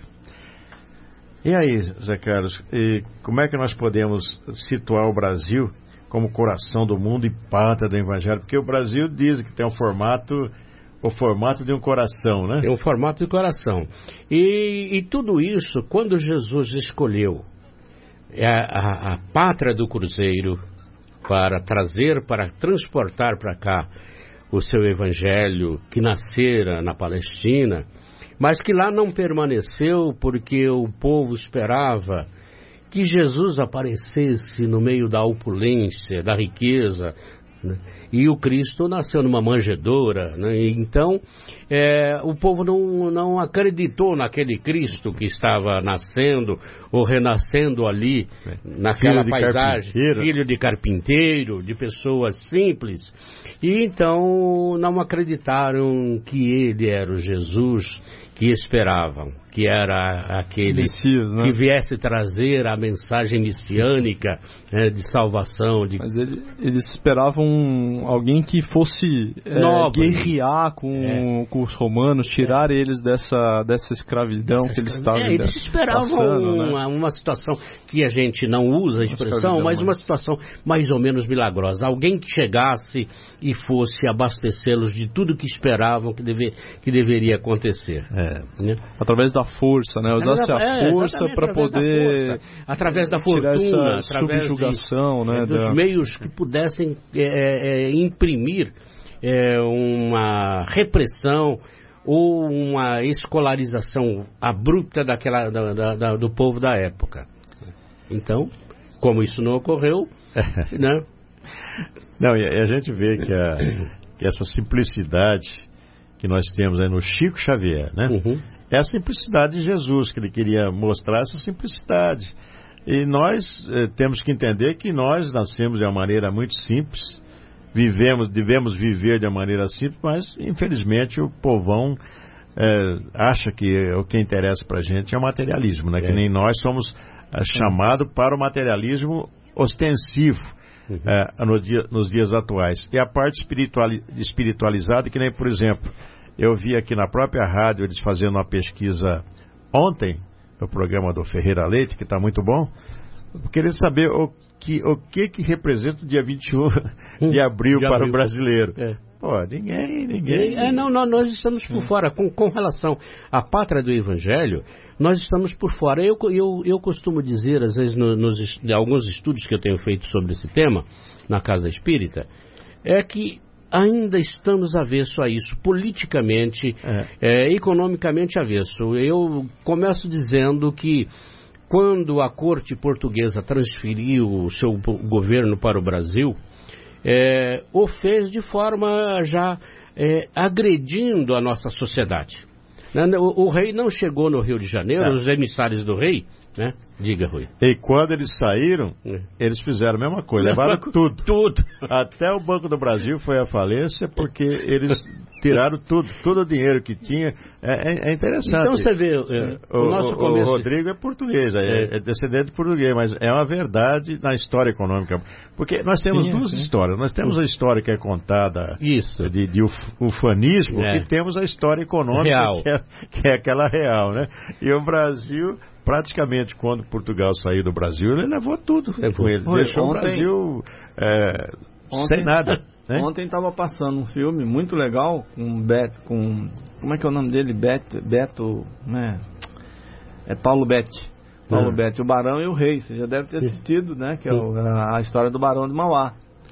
E aí, Zé Carlos, como é que nós podemos situar o Brasil como coração do mundo e pátria do Evangelho? Porque o Brasil diz que tem o formato de um coração, né? Tem um formato de coração. E tudo isso, quando Jesus escolheu a pátria do Cruzeiro para trazer, para transportar para cá o seu Evangelho que nascera na Palestina, mas que lá não permaneceu porque o povo esperava que Jesus aparecesse no meio da opulência, da riqueza, né? E o Cristo nasceu numa manjedoura, né? Então o povo não acreditou naquele Cristo que estava nascendo ou renascendo ali, naquela paisagem, filho de carpinteiro, de pessoas simples, e então não acreditaram que ele era o Jesus que esperavam, que era aquele Messias, né? Que viesse trazer a mensagem messiânica, de salvação. Mas eles esperavam alguém que fosse guerrear com os romanos, tirar eles dessa escravidão que eles estavam eles esperavam passando, uma situação que a gente não usa a expressão, mas uma situação mais ou menos milagrosa. Alguém que chegasse e fosse abastecê-los de tudo que esperavam que deveria acontecer. Né? Através da força, né? Usasse a força para poder... Através da fortuna, através subjugação, né? Dos meios que pudessem imprimir uma repressão ou uma escolarização abrupta do povo da época. Então, como isso não ocorreu, né? Não, e a gente vê que essa simplicidade que nós temos aí no Chico Xavier, né? Uhum. É a simplicidade de Jesus, que ele queria mostrar essa simplicidade. E nós temos que entender que nós nascemos de uma maneira muito simples, devemos viver de uma maneira simples, mas infelizmente o povão acha que o que interessa pra gente é o materialismo, né? Que nem nós somos chamados para o materialismo ostensivo. Nos dias atuais. E a parte espiritualizada, que nem, por exemplo, eu vi aqui na própria rádio eles fazendo uma pesquisa ontem, no programa do Ferreira Leite, que está muito bom, querendo saber o que representa o dia 21 de abril para o brasileiro. Pô, ninguém. Nós estamos por fora. Com relação à pátria do Evangelho, nós estamos por fora. Eu costumo dizer, às vezes, em alguns estudos que eu tenho feito sobre esse tema, na Casa Espírita, é que ainda estamos avesso a isso, politicamente, economicamente avesso. Eu começo dizendo que quando a corte portuguesa transferiu o seu governo para o Brasil, o fez de forma já agredindo a nossa sociedade. O rei não chegou no Rio de Janeiro, os emissários do rei, né? Diga, Rui. E quando eles saíram, eles fizeram a mesma coisa, levaram tudo. Até o Banco do Brasil foi à falência porque eles tiraram todo o dinheiro que tinha. É interessante. Então você vê, o nosso começo... O Rodrigo é português, é descendente de português, mas é uma verdade na história econômica. Porque nós temos duas histórias. Nós temos a história que é contada de ufanismo, e temos a história econômica real. Que é aquela real, né? E o Brasil... Praticamente, quando Portugal saiu do Brasil, ele levou tudo com ele. Deixou o Brasil sem nada. Né? Ontem estava passando um filme muito legal com como é que é o nome dele? Beto, né? É Paulo Betti. Paulo Betti, o Barão e o Rei. Você já deve ter assistido, né? Que é a história do Barão de Mauá.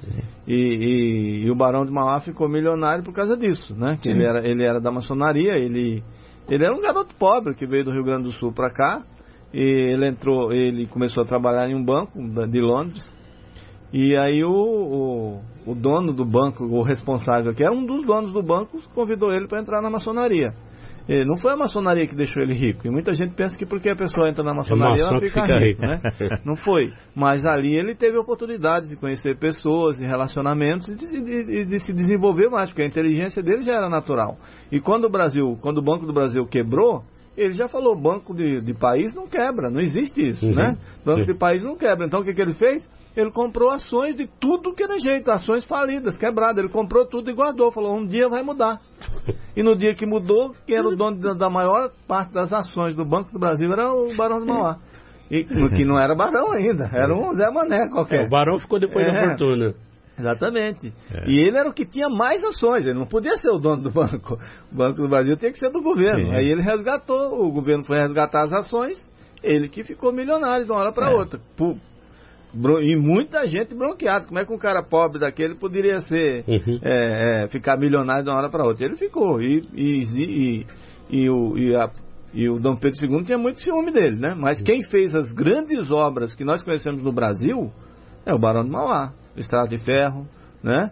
E o Barão de Mauá ficou milionário por causa disso, né? Que ele era da maçonaria, ele era um garoto pobre que veio do Rio Grande do Sul para cá. E ele começou a trabalhar em um banco de Londres. E aí o dono do banco, o responsável, que era um dos donos do banco, convidou ele para entrar na maçonaria. Não foi a maçonaria que deixou ele rico. E muita gente pensa que porque a pessoa entra na maçonaria ela fica rica, né? Não foi. Mas ali ele teve a oportunidade de conhecer pessoas, de relacionamentos e de se desenvolver mais, porque a inteligência dele já era natural. E quando o Banco do Brasil quebrou, ele já falou, banco de país não quebra, não existe isso, né? Banco de país não quebra. Então o que ele fez? Ele comprou ações de tudo que era jeito, ações falidas, quebradas. Ele comprou tudo e guardou, falou, um dia vai mudar. E no dia que mudou, quem era o dono da maior parte das ações do Banco do Brasil era o Barão de Mauá. E que não era barão ainda, era um Zé Mané qualquer. O barão ficou depois da fortuna. Exatamente. E ele era o que tinha mais ações, ele não podia ser o dono do banco. O Banco do Brasil tinha que ser do governo. Sim. Aí ele resgatou, o governo foi resgatar as ações, ele que ficou milionário de uma hora para outra. E muita gente bronqueada. Como é que um cara pobre daquele poderia ser ficar milionário de uma hora para outra? Ele ficou. E o Dom Pedro II tinha muito ciúme dele, né? Mas quem fez as grandes obras que nós conhecemos no Brasil é o Barão de Mauá. Estrada de ferro, né?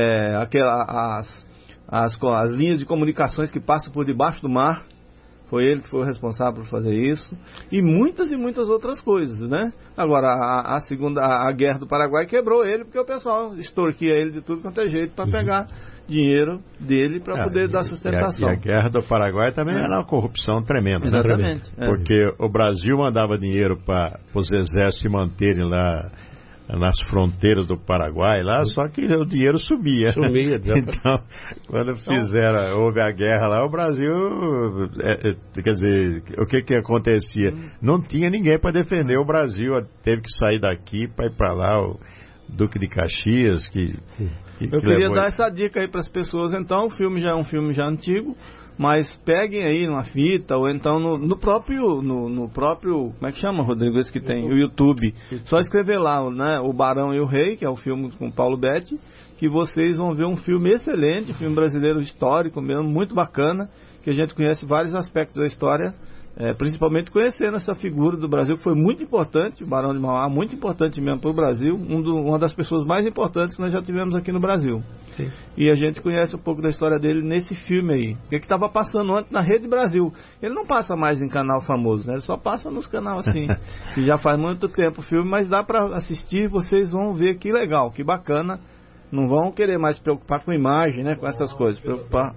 As linhas de comunicações que passam por debaixo do mar, foi ele que foi o responsável por fazer isso, e muitas outras coisas, né? Agora, a guerra do Paraguai quebrou ele, porque o pessoal extorquia ele de tudo quanto é jeito para pegar dinheiro dele para poder dar sustentação. E a guerra do Paraguai também era uma corrupção tremenda. Exatamente. Né? Porque o Brasil mandava dinheiro para os exércitos se manterem lá nas fronteiras do Paraguai lá, só que o dinheiro sumia. Então, quando houve a guerra lá, o Brasil, quer dizer, o que acontecia? Não tinha ninguém para defender o Brasil, teve que sair daqui para ir para lá, o Duque de Caxias, eu queria dar essa dica aí para as pessoas, então, o filme já é um filme já antigo, mas peguem aí numa fita, ou então no próprio, como é que chama, Rodrigo, esse que tem? O YouTube. Só escrever lá, né, O Barão e o Rei, que é o filme com Paulo Betti, que vocês vão ver um filme excelente, filme brasileiro histórico mesmo, muito bacana, que a gente conhece vários aspectos da história, principalmente conhecendo essa figura do Brasil, que foi muito importante, o Barão de Mauá, muito importante mesmo para o Brasil, uma das pessoas mais importantes que nós já tivemos aqui no Brasil. Sim. E a gente conhece um pouco da história dele nesse filme aí, que estava passando antes na Rede Brasil. Ele não passa mais em canal famoso, né? Ele só passa nos canais assim, que já faz muito tempo o filme, mas dá para assistir, vocês vão ver que legal, que bacana. Não vão querer mais se preocupar com imagem, né? Com essas coisas, preocupar.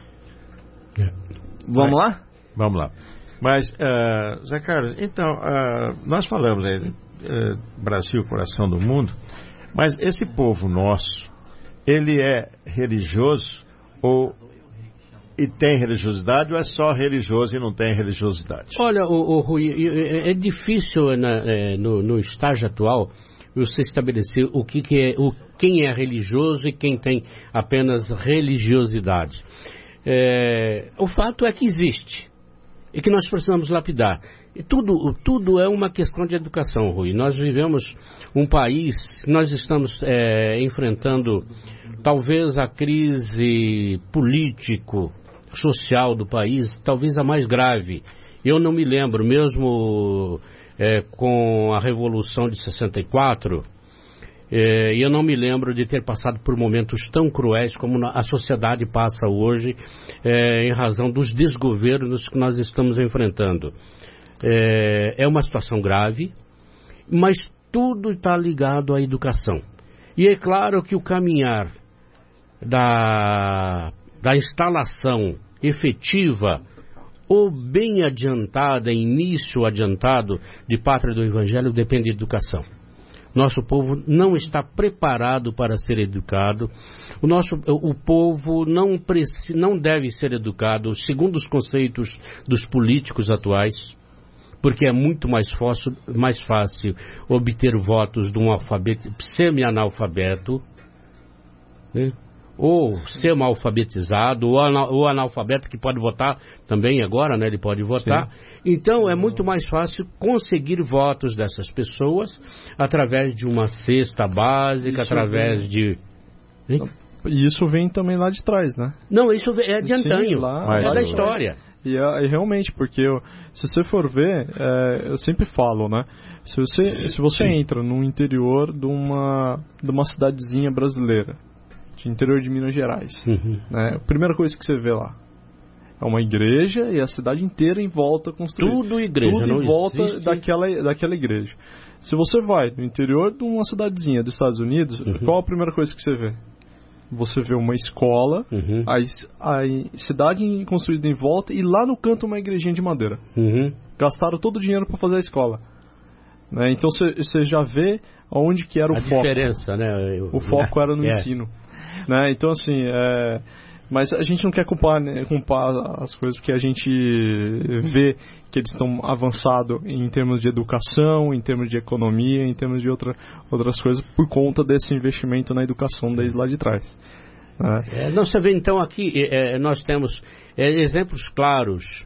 Vamos lá? Vamos lá. Mas, Zé Carlos, então, nós falamos aí, Brasil, coração do mundo, mas esse povo nosso, ele é religioso e tem religiosidade, ou é só religioso e não tem religiosidade? Olha, Rui, é difícil no estágio atual você estabelecer quem é religioso e quem tem apenas religiosidade. O fato é que existe e que nós precisamos lapidar. E tudo é uma questão de educação, Rui. Nós vivemos um país, nós estamos enfrentando talvez a crise político-social do país, talvez a mais grave. Eu não me lembro, mesmo com a Revolução de 64, eu não me lembro de ter passado por momentos tão cruéis como a sociedade passa hoje, em razão dos desgovernos que nós estamos enfrentando. É uma situação grave, mas tudo está ligado à educação. E é claro que o caminhar da instalação efetiva ou bem adiantada, início adiantado de Pátria do Evangelho depende de educação. Nosso povo não está preparado para ser educado. O povo não deve ser educado segundo os conceitos dos políticos atuais, porque é muito mais fácil obter votos de um semi-analfabeto, né? Ou semi-alfabetizado, ou analfabeto que pode votar também agora, né? Ele pode votar. Sim. Então é muito mais fácil conseguir votos dessas pessoas através de uma cesta básica, E isso vem também lá de trás, né? Não, isso é de antanho, lá da história. E realmente, porque se você for ver, eu sempre falo, né? Se você entra no interior de uma cidadezinha brasileira, de interior de Minas Gerais, né? A primeira coisa que você vê lá, É uma igreja e a cidade inteira em volta construída. Tudo igreja, Tudo não em volta existe... daquela igreja. Se você vai no interior de uma cidadezinha dos Estados Unidos, qual a primeira coisa que você vê? Você vê uma escola, a cidade construída em volta e lá no canto uma igrejinha de madeira. Gastaram todo o dinheiro para fazer a escola. Né? Então você já vê onde que era o foco. A diferença, né? O foco era no ensino. Né? Então, assim, mas a gente não quer culpar as coisas porque a gente vê que eles estão avançados em termos de educação, em termos de economia, em termos de outras coisas por conta desse investimento na educação desde lá de trás. Né? Você vê, então, aqui nós temos exemplos claros.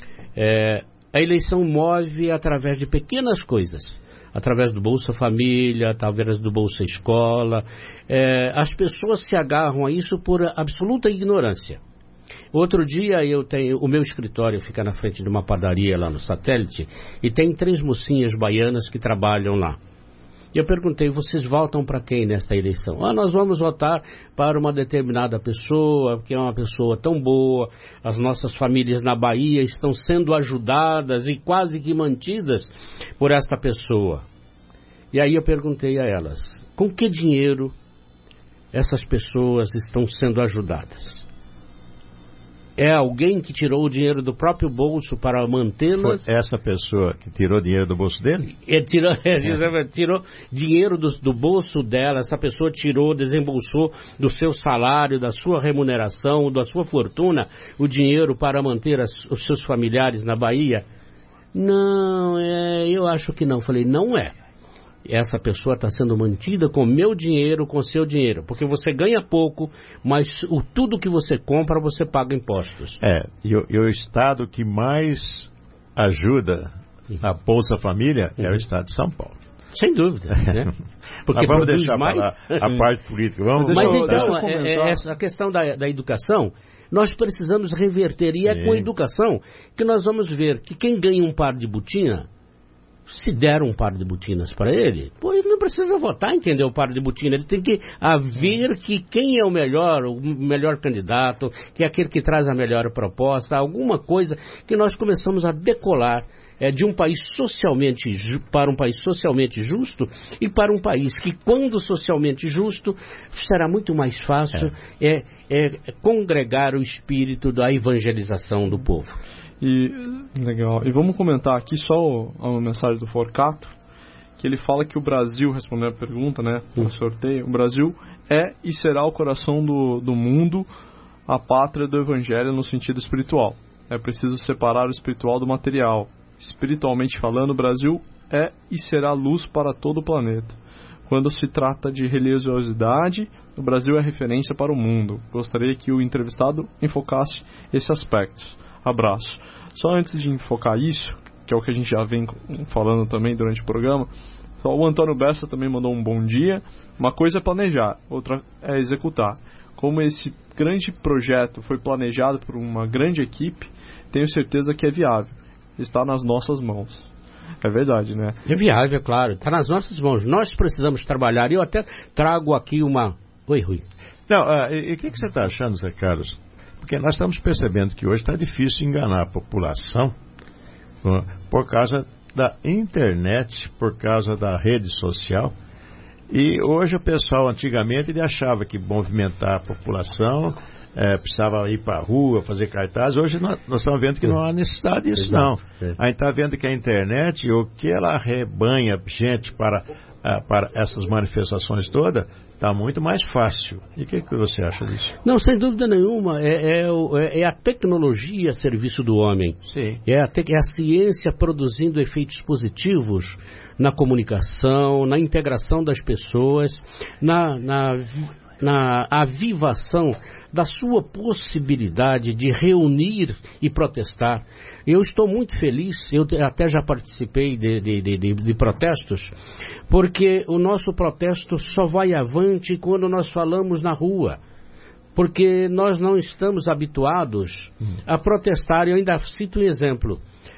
A eleição move através de pequenas coisas. Através do Bolsa Família, através do Bolsa Escola. As pessoas se agarram a isso por absoluta ignorância. Outro dia o meu escritório fica na frente de uma padaria lá no Satélite e tem 3 mocinhas baianas que trabalham lá. E eu perguntei, vocês votam para quem nessa eleição? Nós vamos votar para uma determinada pessoa, que é uma pessoa tão boa, as nossas famílias na Bahia estão sendo ajudadas e quase que mantidas por esta pessoa. E aí eu perguntei a elas, com que dinheiro essas pessoas estão sendo ajudadas? É alguém que tirou o dinheiro do próprio bolso para mantê-las? Foi essa pessoa que tirou dinheiro do bolso dele? Tirou dinheiro do bolso dela. Essa pessoa desembolsou do seu salário, da sua remuneração, da sua fortuna, o dinheiro para manter os seus familiares na Bahia? Não, eu acho que não. Falei, não é. Essa pessoa está sendo mantida com meu dinheiro, com seu dinheiro. Porque você ganha pouco, mas tudo que você compra, você paga impostos. E o estado que mais ajuda na Bolsa Família é o estado de São Paulo. Sem dúvida, né? Porque vamos deixar mais a parte política. Mas então, essa questão da educação, nós precisamos reverter. E é com a educação que nós vamos ver que quem ganha um par de botina, se der um par de botinas para ele, ele não precisa votar, entendeu? O par de botina, ele tem que ver que quem é o melhor candidato, que é aquele que traz a melhor proposta, alguma coisa que nós começamos a decolar de um país para um país socialmente justo e para um país que, quando socialmente justo, será muito mais fácil congregar o espírito da evangelização do povo. Legal. E vamos comentar aqui só uma mensagem do Forcato, que ele fala que o Brasil, respondendo a pergunta, né, no sorteio, o Brasil é e será o coração do mundo, a pátria do Evangelho no sentido espiritual. É preciso separar o espiritual do material. Espiritualmente falando, o Brasil é e será luz para todo o planeta. Quando se trata de religiosidade, o Brasil é referência para o mundo. Gostaria que o entrevistado enfocasse esse aspecto. Abraço. Só antes de enfocar isso, que é o que a gente já vem falando também durante o programa, o Antônio Bessa também mandou um bom dia. Uma coisa é planejar, outra é executar. Como esse grande projeto foi planejado por uma grande equipe, tenho certeza que é viável. Está nas nossas mãos. É verdade, né? É viável, claro. Está nas nossas mãos. Nós precisamos trabalhar. Eu até trago aqui uma... Oi, Rui. Não, e o que você está achando, Zé Carlos? Porque nós estamos percebendo que hoje está difícil enganar a população por causa da internet, por causa da rede social. E hoje o pessoal, antigamente, ele achava que movimentar a população precisava ir para a rua, fazer cartazes. Hoje nós estamos vendo que não há necessidade disso, não. A gente está vendo que a internet, o que ela arrebanha gente para essas manifestações todas, está muito mais fácil. E o que você acha disso? Não, sem dúvida nenhuma. É a tecnologia a serviço do homem. Sim. É a ciência produzindo efeitos positivos na comunicação, na integração das pessoas, na avivação da sua possibilidade de reunir e protestar. Eu estou muito feliz, eu até já participei de protestos, porque o nosso protesto só vai avante quando nós falamos na rua, porque nós não estamos habituados a protestar. Eu ainda cito um exemplo.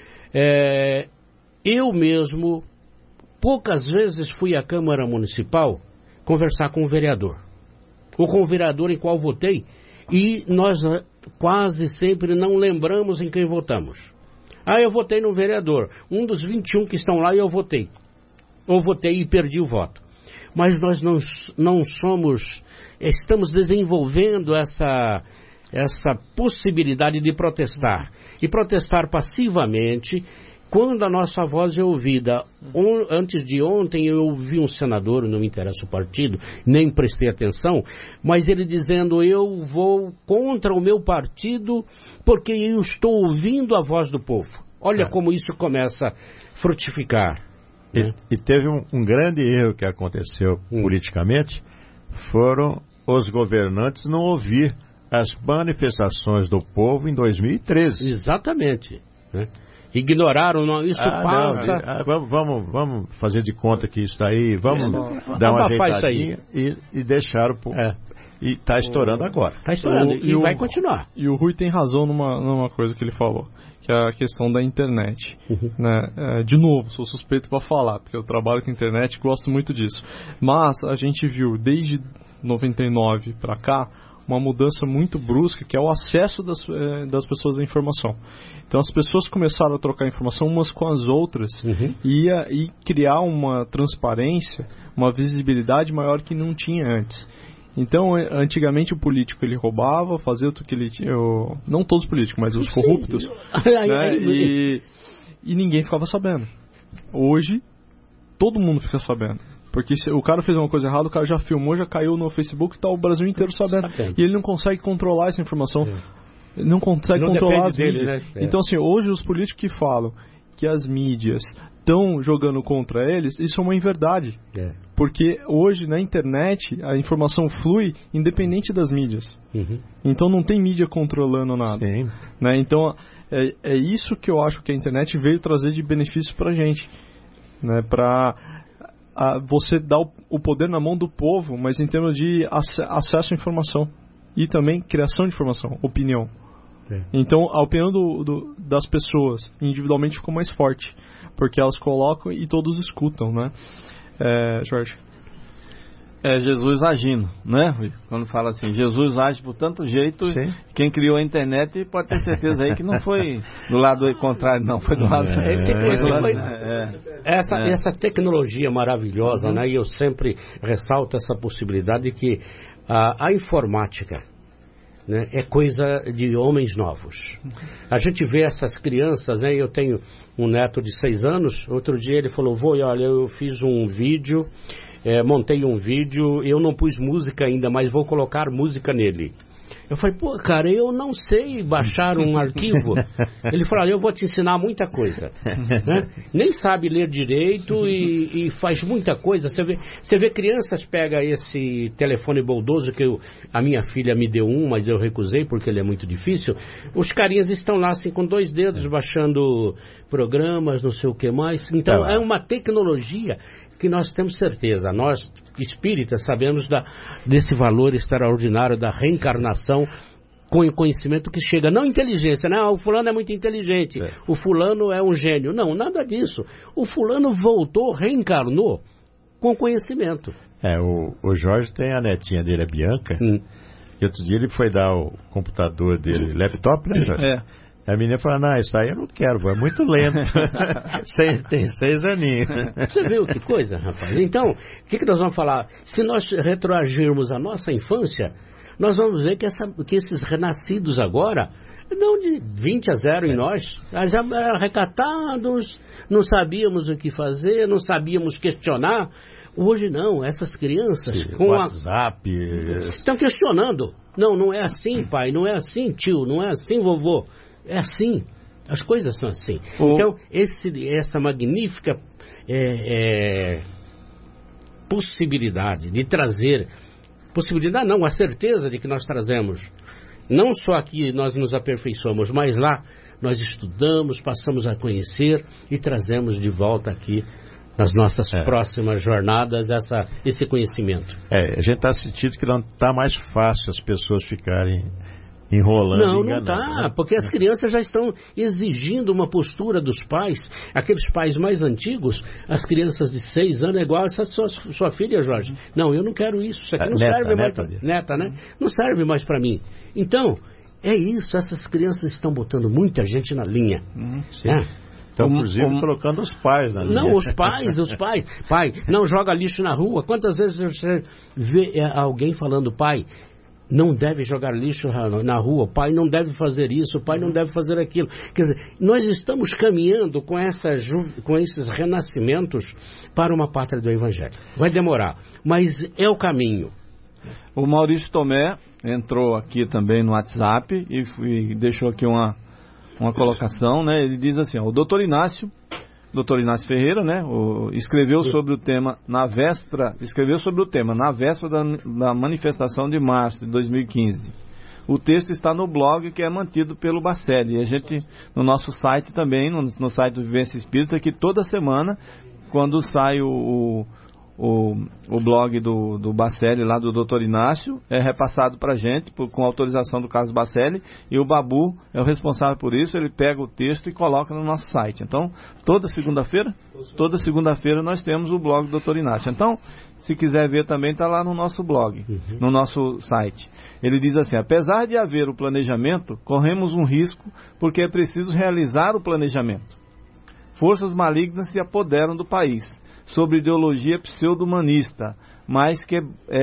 Eu mesmo, poucas vezes fui à Câmara Municipal conversar com o vereador, ou com o vereador em qual votei, e nós quase sempre não lembramos em quem votamos. Eu votei no vereador, um dos 21 que estão lá e eu votei. Ou votei e perdi o voto. Mas nós não somos, estamos desenvolvendo essa possibilidade de protestar. E protestar passivamente, quando a nossa voz é ouvida. Antes de ontem eu ouvi um senador, não me interessa o partido, nem prestei atenção, mas ele dizendo: eu vou contra o meu partido porque eu estou ouvindo a voz do povo. Olha como isso começa a frutificar. E teve um grande erro que aconteceu politicamente, foram os governantes não ouvir as manifestações do povo em 2013. Exatamente. Ignoraram, isso passa... Vamos fazer de conta que isso aí, vamos dar uma ajeitadinha e deixaram... E está estourando agora. Está estourando e vai continuar. E o Rui tem razão numa coisa que ele falou, que é a questão da internet. Né? De novo, sou suspeito para falar, porque eu trabalho com internet e gosto muito disso. Mas a gente viu, desde 99 para cá, uma mudança muito brusca, que é o acesso das pessoas à informação. Então as pessoas começaram a trocar informação umas com as outras e criar uma transparência, uma visibilidade maior que não tinha antes. Então, antigamente o político ele roubava, fazia o que ele tinha, não todos os políticos, mas os corruptos, né? E ninguém ficava sabendo. Hoje, todo mundo fica sabendo. Porque se o cara fez uma coisa errada, o cara já filmou, já caiu no Facebook e está o Brasil inteiro sabendo. E ele não consegue controlar essa informação, não consegue controlar as mídias. Né? Então, assim, hoje os políticos que falam que as mídias estão jogando contra eles, isso é uma inverdade. Porque hoje na internet a informação flui independente das mídias. Então não tem mídia controlando nada. Né? Então é isso que eu acho que a internet veio trazer de benefício pra gente. Né? Pra você dar o poder na mão do povo, mas em termos de acesso à informação. E também criação de informação, opinião. Então a opinião das pessoas individualmente ficou mais forte, porque elas colocam e todos escutam, né? Jorge? Jesus agindo, né? Quando fala assim, Jesus age por tanto jeito, quem criou a internet pode ter certeza aí que não foi do lado contrário, não, foi do lado... Essa tecnologia maravilhosa, né? E eu sempre ressalto essa possibilidade que a informática, né, é coisa de homens novos. A gente vê essas crianças, né? Eu tenho um neto de 6 anos. Outro dia ele falou: vô, olha, eu fiz um vídeo, montei um vídeo, eu não pus música ainda, mas vou colocar música nele. Eu falei: pô, cara, eu não sei baixar um arquivo. Ele falou: eu vou te ensinar muita coisa. Né? Nem sabe ler direito e faz muita coisa. Você vê crianças, pega esse telefone boldoso que a minha filha me deu mas eu recusei porque ele é muito difícil. Os carinhas estão lá assim com 2 dedos baixando programas, não sei o que mais. Então é uma tecnologia que nós temos certeza, nós espíritas sabemos desse valor extraordinário da reencarnação com o conhecimento que chega, não inteligência, né? O fulano é muito inteligente, o fulano é um gênio. Não, nada disso. O fulano voltou, reencarnou com conhecimento. O Jorge tem a netinha dele, a Bianca, e outro dia ele foi dar o computador dele, laptop, né, Jorge? A menina falou: não, isso aí eu não quero, é muito lento. Tem 6 aninhos. Você viu que coisa, rapaz? Então, o que nós vamos falar? Se nós retroagirmos a nossa infância, nós vamos ver que esses renascidos agora dão de 20-0 em nós. Já eram recatados, não sabíamos o que fazer, não sabíamos questionar. Hoje não, essas crianças com WhatsApp estão questionando. Não é assim, pai, não é assim, tio, não é assim, vovô. É assim, as coisas são assim. Então, essa magnífica possibilidade de trazer, possibilidade não, a certeza de que nós trazemos, não só aqui nós nos aperfeiçoamos, mas lá nós estudamos, passamos a conhecer e trazemos de volta aqui nas nossas próximas jornadas esse conhecimento. A gente está sentindo que não está mais fácil as pessoas ficarem enrolando. Não está, né? Porque as crianças já estão exigindo uma postura dos pais, aqueles pais mais antigos. As crianças de 6 anos é igual essa sua filha, Jorge. Não, eu não quero isso aqui não serve mais para neta, né? Não serve mais para mim. Então, É isso, essas crianças estão botando muita gente na linha. Então, inclusive, colocando os pais na linha. Não, os pais. Pai, não joga lixo na rua. Quantas vezes você vê alguém falando, pai, não deve jogar lixo na rua, o pai não deve fazer isso, o pai não deve fazer aquilo. Quer dizer, nós estamos caminhando com esses renascimentos para uma pátria do Evangelho. Vai demorar, mas é o caminho. O Maurício Tomé entrou aqui também no WhatsApp e deixou aqui uma colocação, né? Ele diz assim, o Dr. Inácio Ferreira, né, escreveu sobre o tema na véspera da manifestação de março de 2015. O texto está no blog que é mantido pelo Bacelli. E a gente, no nosso site também, no site do Vivência Espírita, que toda semana, quando sai o blog do Bacelli, lá do Dr. Inácio, é repassado para a gente, com autorização do Carlos Bacelli, e o Babu é o responsável por isso. Ele pega o texto e coloca no nosso site. Então, toda segunda-feira nós temos o blog do Dr. Inácio. Então, se quiser ver também, está lá no nosso blog, no nosso site. Ele diz assim, apesar de haver o planejamento, corremos um risco, porque é preciso realizar o planejamento. Forças malignas se apoderam do país, sobre ideologia pseudo-humanista, mas que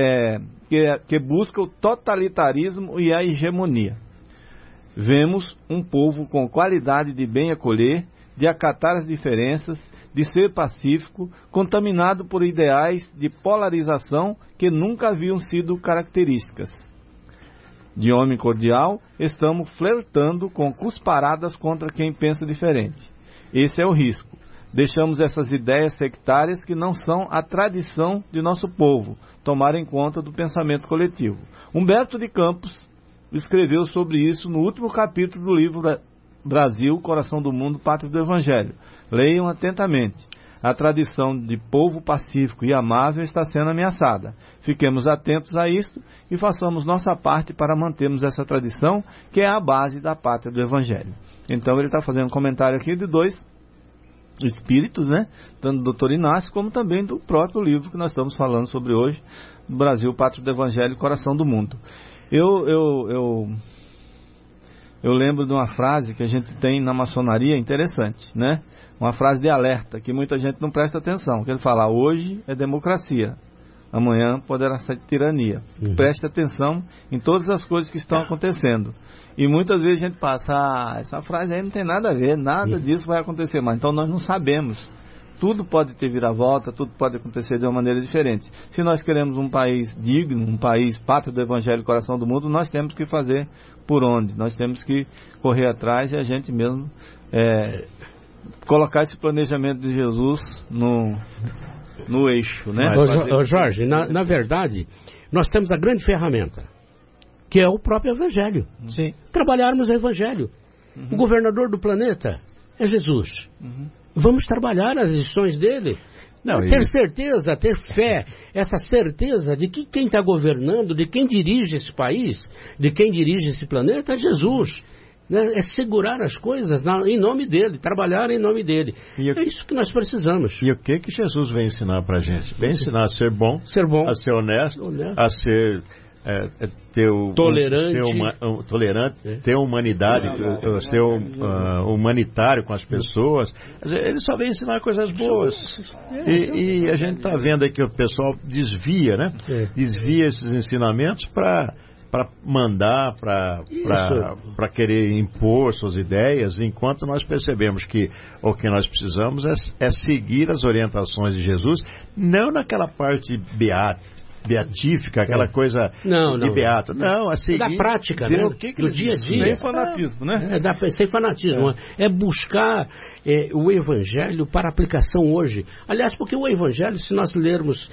busca o totalitarismo e a hegemonia. Vemos um povo com qualidade de bem acolher, de acatar as diferenças, de ser pacífico, contaminado por ideais de polarização que nunca haviam sido características. De homem cordial, estamos flertando com cusparadas contra quem pensa diferente. Esse é o risco. Deixamos essas ideias sectárias que não são a tradição de nosso povo tomarem conta do pensamento coletivo. Humberto de Campos escreveu sobre isso no último capítulo do livro Brasil, Coração do Mundo, Pátria do Evangelho. Leiam atentamente. A tradição de povo pacífico e amável está sendo ameaçada. Fiquemos atentos a isso e façamos nossa parte para mantermos essa tradição, que é a base da Pátria do Evangelho. Então ele está fazendo um comentário aqui de dois espíritos, né? Tanto do Dr. Inácio como também do próprio livro que nós estamos falando sobre hoje, Brasil, Pátria do Evangelho, Coração do Mundo. Eu lembro de uma frase que a gente tem na maçonaria interessante, né? Uma frase de alerta que muita gente não presta atenção, que ele fala, hoje é democracia, amanhã poderá ser tirania. Preste atenção em todas as coisas que estão acontecendo. E muitas vezes a gente passa, essa frase aí não tem nada a ver, nada disso vai acontecer, mas então nós não sabemos. Tudo pode ter viravolta, tudo pode acontecer de uma maneira diferente. Se nós queremos um país digno, um país pátria do Evangelho, coração do mundo, nós temos que fazer por onde? Nós temos que correr atrás e a gente mesmo colocar esse planejamento de Jesus no eixo, né? Jorge, na verdade, nós temos a grande ferramenta, que é o próprio Evangelho. Sim. Trabalharmos o Evangelho. O governador do planeta é Jesus. Vamos trabalhar as lições dele. Ter certeza, ter fé, essa certeza de que quem está governando, de quem dirige esse país, de quem dirige esse planeta é Jesus. É segurar as coisas em nome dele, trabalhar em nome dele. É isso que nós precisamos. E o que Jesus vem ensinar para a gente? Vem ensinar a ser bom, a ser honesto, a ser tolerante, ter humanidade, ser humanitário com as pessoas. Ele só vem ensinar coisas boas. E a gente está vendo aí que o pessoal desvia, né? Desvia esses ensinamentos para mandar, para querer impor suas ideias, enquanto nós percebemos que o que nós precisamos é seguir as orientações de Jesus, não naquela parte beatífica, aquela coisa de beato. Não, a seguir... Da prática, né? Do dia a dia. Sem fanatismo, né? Sem fanatismo. É buscar o Evangelho para aplicação hoje. Aliás, porque o Evangelho, se nós lermos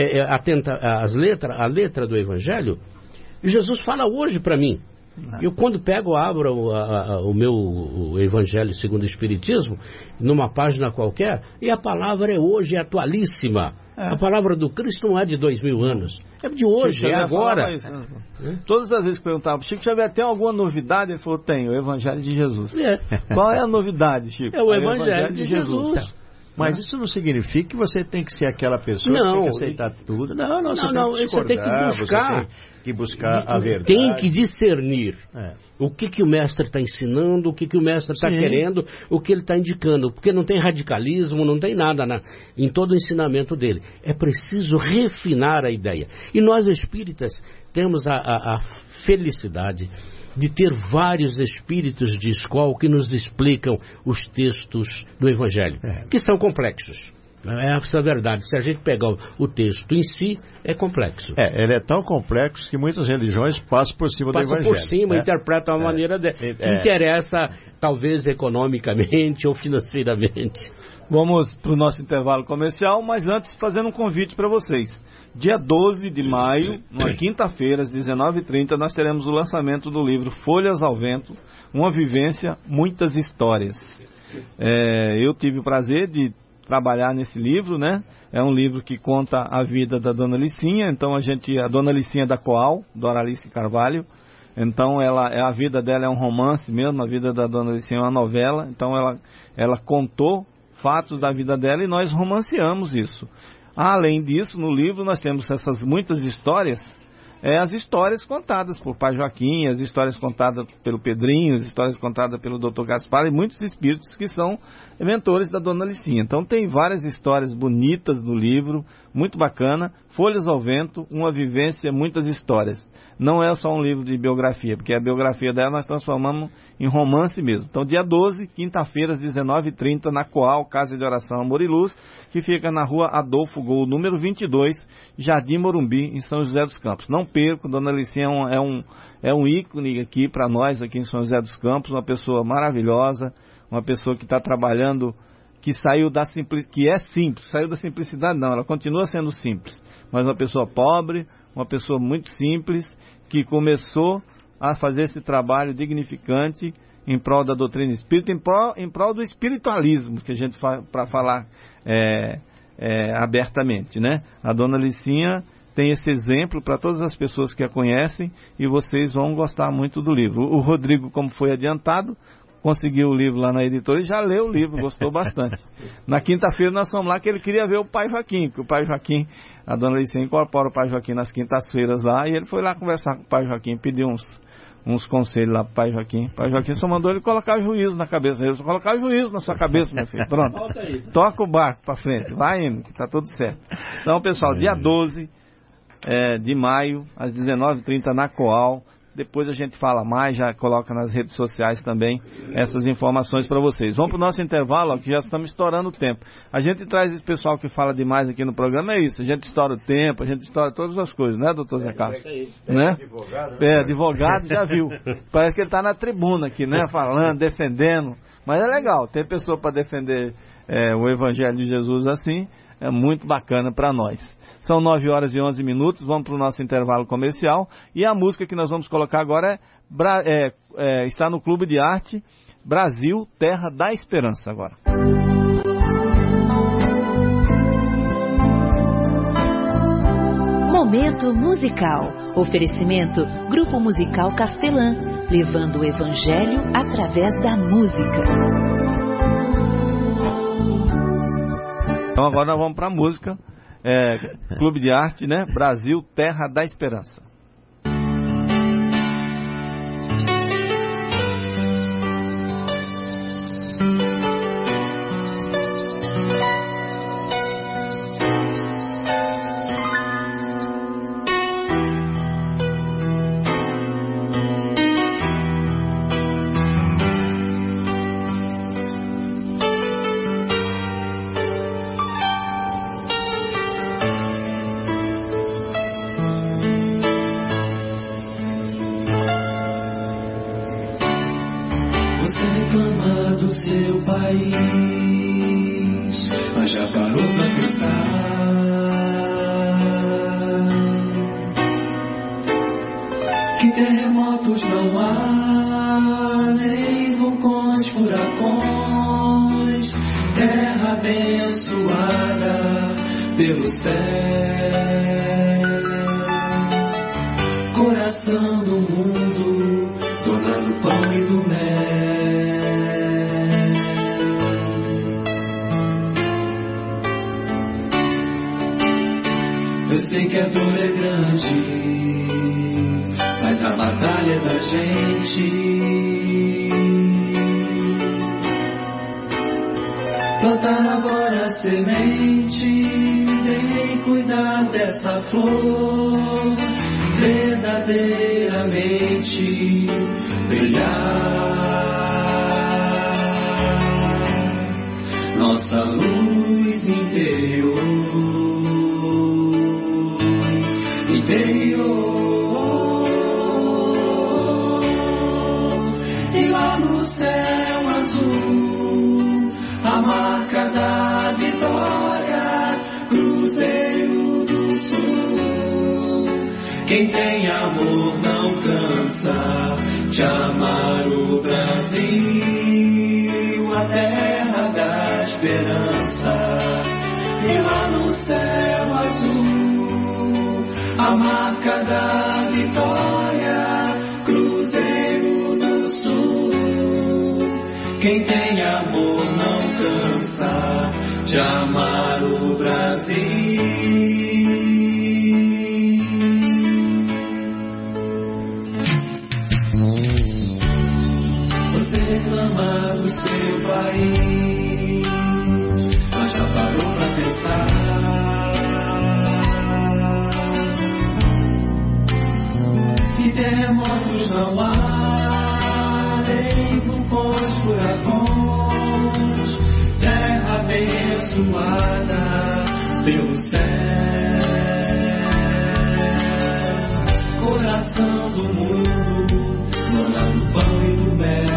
a letra do Evangelho, Jesus fala hoje para mim. Eu quando abro o Evangelho segundo o Espiritismo, numa página qualquer, e a palavra é hoje, é atualíssima. A palavra do Cristo não é de 2000 anos, é de hoje, Chico, é agora. Isso, né? Todas as vezes que perguntava, Chico, Xavier, tem alguma novidade? Ele falou, tem, o Evangelho de Jesus. Qual é a novidade, Chico? É o Evangelho de Jesus. Mas isso não significa que você tem que ser aquela pessoa que tem que aceitar tudo. Não, você tem que buscar. Você tem que buscar a verdade. Tem que discernir o que o mestre está ensinando, o que o mestre está querendo, o que ele está indicando. Porque não tem radicalismo, não tem nada em todo o ensinamento dele. É preciso refinar a ideia. E nós espíritas temos a felicidade de ter vários espíritos de escola que nos explicam os textos do Evangelho, que são complexos. Essa é a verdade. Se a gente pegar o texto em si, é complexo. Ele é tão complexo que muitas religiões passam por cima do Evangelho. Passam por cima, interpretam a maneira que interessa, talvez economicamente ou financeiramente. Vamos para o nosso intervalo comercial, mas antes fazendo um convite para vocês. Dia 12 de maio, uma quinta-feira, às 19h30, nós teremos o lançamento do livro Folhas ao Vento, Uma Vivência, Muitas Histórias. Eu tive o prazer de trabalhar nesse livro, né? É um livro que conta a vida da Dona Licinha. Então a Dona Licinha da Coal, Doralice Carvalho. Então a vida dela é um romance mesmo, a vida da Dona Licinha é uma novela. Então ela contou fatos da vida dela e nós romanceamos isso. Além disso, no livro nós temos essas muitas histórias, as histórias contadas por Pai Joaquim, as histórias contadas pelo Pedrinho, as histórias contadas pelo Dr. Gaspar e muitos espíritos que são mentores da Dona Licinha. Então tem várias histórias bonitas no livro, muito bacana. Folhas ao Vento, Uma Vivência, Muitas Histórias. Não é só um livro de biografia, porque a biografia dela nós transformamos em romance mesmo. Então dia 12, quinta-feira, às 19h30, na Coal, Casa de Oração Amor e Luz, que fica na rua Adolfo Gol, número 22, Jardim Morumbi, em São José dos Campos. Não perco, Dona Licinha é um ícone aqui para nós, aqui em São José dos Campos, uma pessoa maravilhosa, uma pessoa que está trabalhando, que saiu da que é simples, saiu da simplicidade não, ela continua sendo simples, mas uma pessoa pobre, uma pessoa muito simples, que começou a fazer esse trabalho dignificante em prol da doutrina espírita, em prol do espiritualismo, que a gente faz para falar abertamente, né? A Dona Licinha tem esse exemplo para todas as pessoas que a conhecem e vocês vão gostar muito do livro. O Rodrigo, como foi adiantado, conseguiu o livro lá na editora e já leu o livro, gostou bastante. Na quinta-feira nós fomos lá que ele queria ver o Pai Joaquim, porque o Pai Joaquim, a Dona Licinha incorpora o Pai Joaquim nas quintas-feiras lá, e ele foi lá conversar com o Pai Joaquim, pediu uns conselhos lá pro Pai Joaquim. O Pai Joaquim só mandou ele colocar juízo na cabeça dele. Só colocar juízo na sua cabeça, meu filho. Pronto. Toca o barco pra frente. Vai indo, que tá tudo certo. Então, pessoal, dia 12 de maio, às 19h30 na Coal. Depois a gente fala mais, já coloca nas redes sociais também essas informações para vocês. Vamos para o nosso intervalo, que já estamos estourando o tempo. A gente traz esse pessoal que fala demais aqui no programa, é isso. A gente estoura o tempo, a gente estoura todas as coisas, né, doutor Zé Carlos? Né? Advogado já viu. Parece que ele está na tribuna aqui, né, falando, defendendo. Mas é legal, ter pessoa para defender o Evangelho de Jesus assim, é muito bacana para nós. São 9h11, vamos para o nosso intervalo comercial. E a música que nós vamos colocar agora está no Clube de Arte Brasil, Terra da Esperança agora. Momento musical. Oferecimento Grupo Musical Castelã, levando o Evangelho através da música. Então agora nós vamos para a música. Clube de Arte, né? Brasil, Terra da Esperança. que a dor é grande, mas a batalha é da gente. Plantar agora a semente, vem cuidar dessa flor, verdadeiramente brilhar. Nossa luz interior, e lá no céu azul, a marca da vitória, Cruzeiro do Sul. Quem tem amor não cansa de amar o Brasil, a terra da esperança. E lá no céu azul, a marca da vitória, Cruzeiro do Sul. Quem tem amor não cansa de amar o Brasil. Você reclama do seu país, mas já parou pra pensar que terremotos não há, nem vulcões, furacões, terra abençoada pelo céu, coração do mundo, dona do pão e do mel.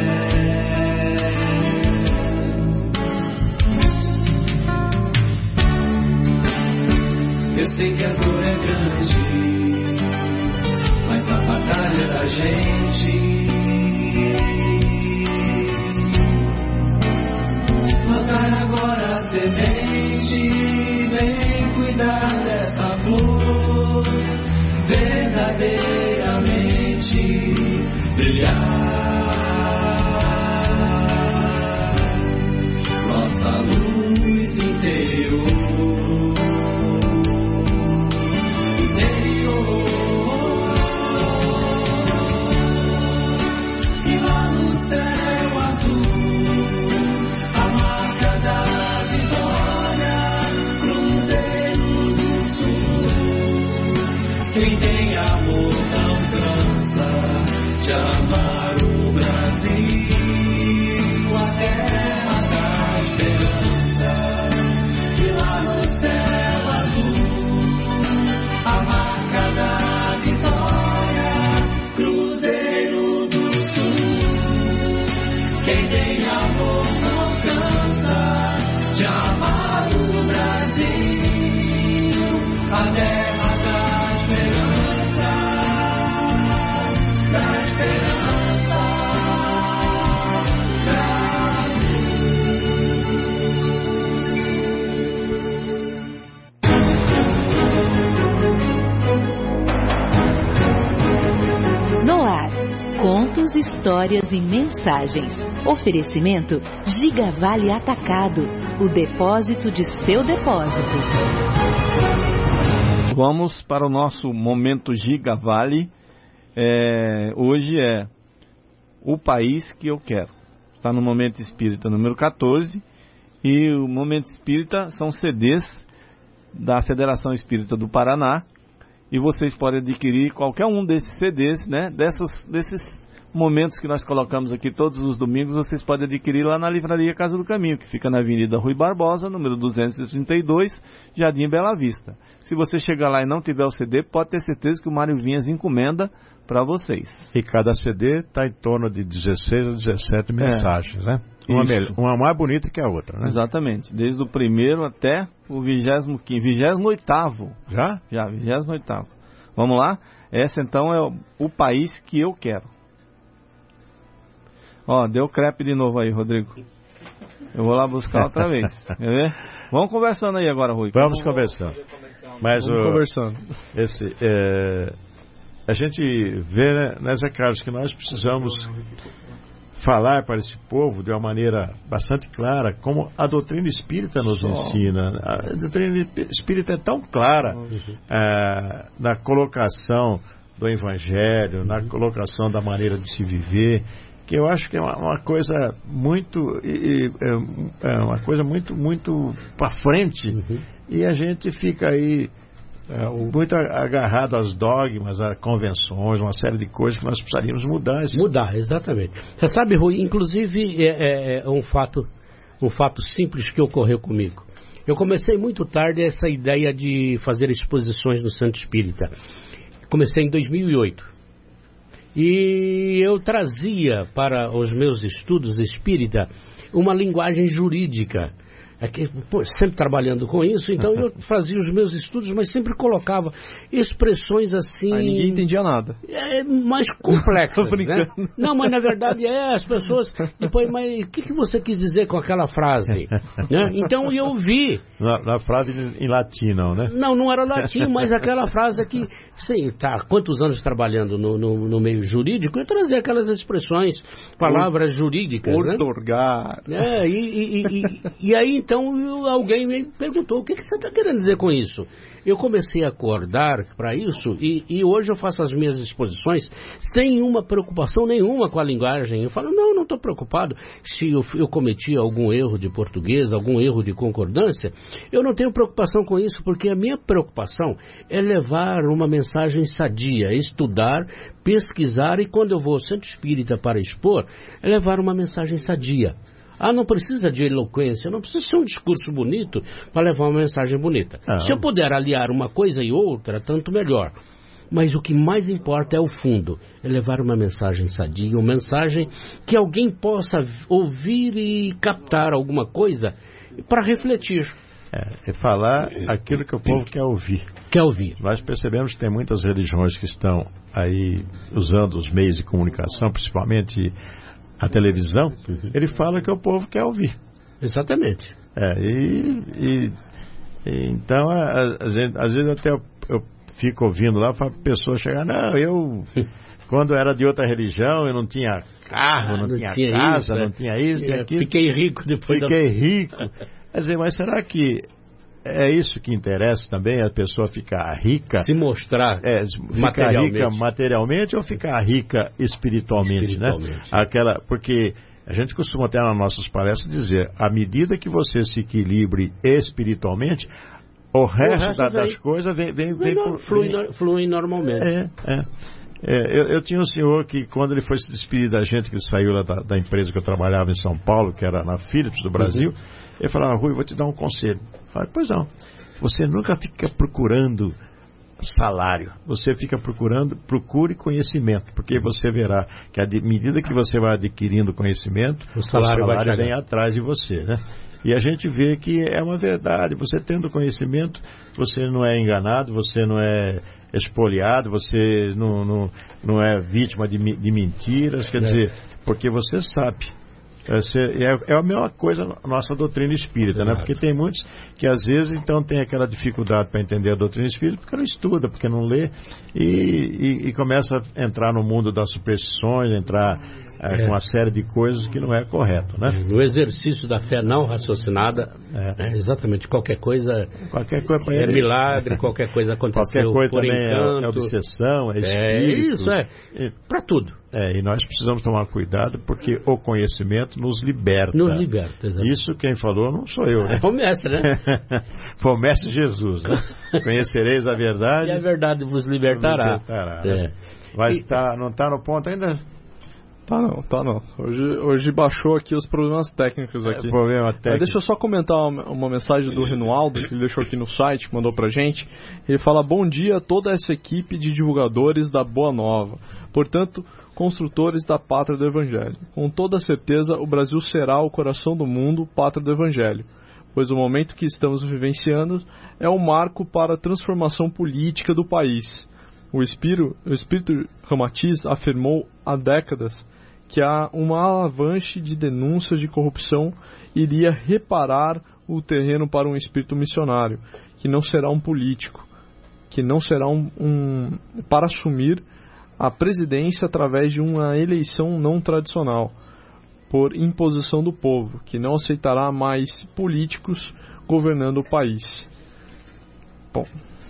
Eu sei que a dor é grande, mas a batalha é da gente. Plantar agora a semente, vem cuidar dessa flor, verdadeiramente brilhar. Nossa luz interior, e lá no céu azul, a marca da vitória, Cruzeiro do Sul. Quem tem amor não cansa de amar o Brasil, a terra da esperança. E lá no céu azul, a marca da vitória, Cruzeiro do Sul. Quem tem amor não cansa de amar o Brasil, a terra da esperança, da esperança, No ar, contos, histórias e mensagens. Oferecimento Gigavale Atacado, o depósito de seu depósito. Vamos para o nosso momento Gigavale. Hoje é o país que eu quero. Está no Momento Espírita número 14. E o Momento Espírita são CDs da Federação Espírita do Paraná. E vocês podem adquirir qualquer um desses CDs, né? Desses momentos que nós colocamos aqui todos os domingos, vocês podem adquirir lá na Livraria Casa do Caminho, que fica na Avenida Rui Barbosa, número 232, Jardim Bela Vista. Se você chegar lá e não tiver o CD, pode ter certeza que o Mário Vinhas encomenda para vocês. E cada CD está em torno de 16 a 17 mensagens, né? Uma mais bonita que a outra, né? Exatamente. Desde o primeiro até o 28º. Já? Já, 28º. Vamos lá? Essa então é o país que eu quero. Ó, deu crepe de novo aí, Rodrigo. Eu vou lá buscar outra vez. Quer ver? Vamos conversando aí agora, Rui. Vamos conversando. Mas conversando. A gente vê, né, Zé Carlos, que nós precisamos falar para esse povo de uma maneira bastante clara, como a doutrina espírita nos ensina. A doutrina espírita é tão clara na colocação do Evangelho, na colocação da maneira de se viver, que eu acho que é uma coisa muito muito para frente, e a gente fica aí muito agarrado aos dogmas, a convenções, uma série de coisas que nós precisaríamos mudar. Mudar, exatamente. Você sabe, Rui, inclusive é um fato simples que ocorreu comigo. Eu comecei muito tarde essa ideia de fazer exposições no Centro Espírita. Comecei em 2008. E eu trazia para os meus estudos espírita uma linguagem jurídica. Sempre trabalhando com isso, então eu fazia os meus estudos, mas sempre colocava expressões assim... Aí ninguém entendia nada. Mais complexas, né? Não, mas na verdade as pessoas... Depois, mas o que você quis dizer com aquela frase? Né? Então eu vi... Na frase em latim, não, né? Não era latim, mas aquela frase que... Sim, tá, quantos anos trabalhando no meio jurídico, eu trazia aquelas expressões, palavras jurídicas, Outorgar. né? E aí, então, alguém me perguntou, o que você está querendo dizer com isso? Eu comecei a acordar para isso e hoje eu faço as minhas exposições sem uma preocupação nenhuma com a linguagem. Eu falo, não estou preocupado se eu cometi algum erro de português, algum erro de concordância. Eu não tenho preocupação com isso, porque a minha preocupação é levar uma mensagem sadia, estudar, pesquisar, e quando eu vou ao Centro Espírita para expor, é levar uma mensagem sadia. Não precisa de eloquência, não precisa ser um discurso bonito para levar uma mensagem bonita. Se eu puder aliar uma coisa e outra, tanto melhor. Mas o que mais importa é o fundo, é levar uma mensagem sadia, uma mensagem que alguém possa ouvir e captar alguma coisa para refletir. É falar aquilo que o povo quer ouvir. Quer ouvir. Nós percebemos que tem muitas religiões que estão aí usando os meios de comunicação, principalmente a televisão. Ele fala que o povo quer ouvir. Exatamente. Então, às vezes até eu fico ouvindo lá, a pessoa chegar, quando era de outra religião, eu não tinha carro, não tinha casa, não tinha isso, tinha aquilo. Fiquei rico depois. Rico. Quer dizer, mas será que é isso que interessa também, a pessoa ficar rica? Se mostrar ficar rica materialmente ou ficar rica espiritualmente, né? Porque a gente costuma até nas nossas palestras dizer, à medida que você se equilibre espiritualmente, o resto das coisas flui normalmente. Eu tinha um senhor que, quando ele foi se despedir da gente, que ele saiu lá da empresa que eu trabalhava em São Paulo, que era na Philips do Brasil, ele falava, Rui, vou te dar um conselho. Eu falei, pois não, você nunca fica procurando salário, você fica procure conhecimento, porque você verá que à medida que você vai adquirindo conhecimento, o salário vem atrás de você, né? E a gente vê que é uma verdade, você tendo conhecimento, você não é enganado, você não é expoliado, você não é vítima de mentiras, quer dizer, porque você sabe. É a mesma coisa na nossa doutrina espírita, né? Porque tem muitos que às vezes então tem aquela dificuldade para entender a doutrina espírita porque não estuda, porque não lê e começa a entrar no mundo das superstições, entrar com uma série de coisas que não é correto, né? No exercício da fé não raciocinada, exatamente, qualquer coisa é milagre, qualquer coisa aconteceu, qualquer coisa por também encanto, é obsessão, é espírito. Isso, para tudo. E nós precisamos tomar cuidado porque o conhecimento nos liberta. Exatamente. Isso quem falou não sou eu, né? Foi o mestre, né? Foi o mestre Jesus, né? Conhecereis a verdade. E a verdade vos libertará. Mas não está no ponto ainda? Tá não. Hoje baixou aqui os problemas técnicos aqui. Deixa eu só comentar uma mensagem do Renualdo, que ele deixou aqui no site, que mandou pra gente. Ele fala, bom dia a toda essa equipe de divulgadores da Boa Nova. Portanto, construtores da pátria do Evangelho. Com toda certeza, o Brasil será o coração do mundo, pátria do Evangelho. Pois o momento que estamos vivenciando é um marco para a transformação política do país. O espírito Ramatiz afirmou há décadas que uma avalanche de denúncias de corrupção iria reparar o terreno para um espírito missionário, que não será um político, que não será para assumir a presidência através de uma eleição não tradicional. por imposição do povo, que não aceitará mais políticos governando o país. Bom.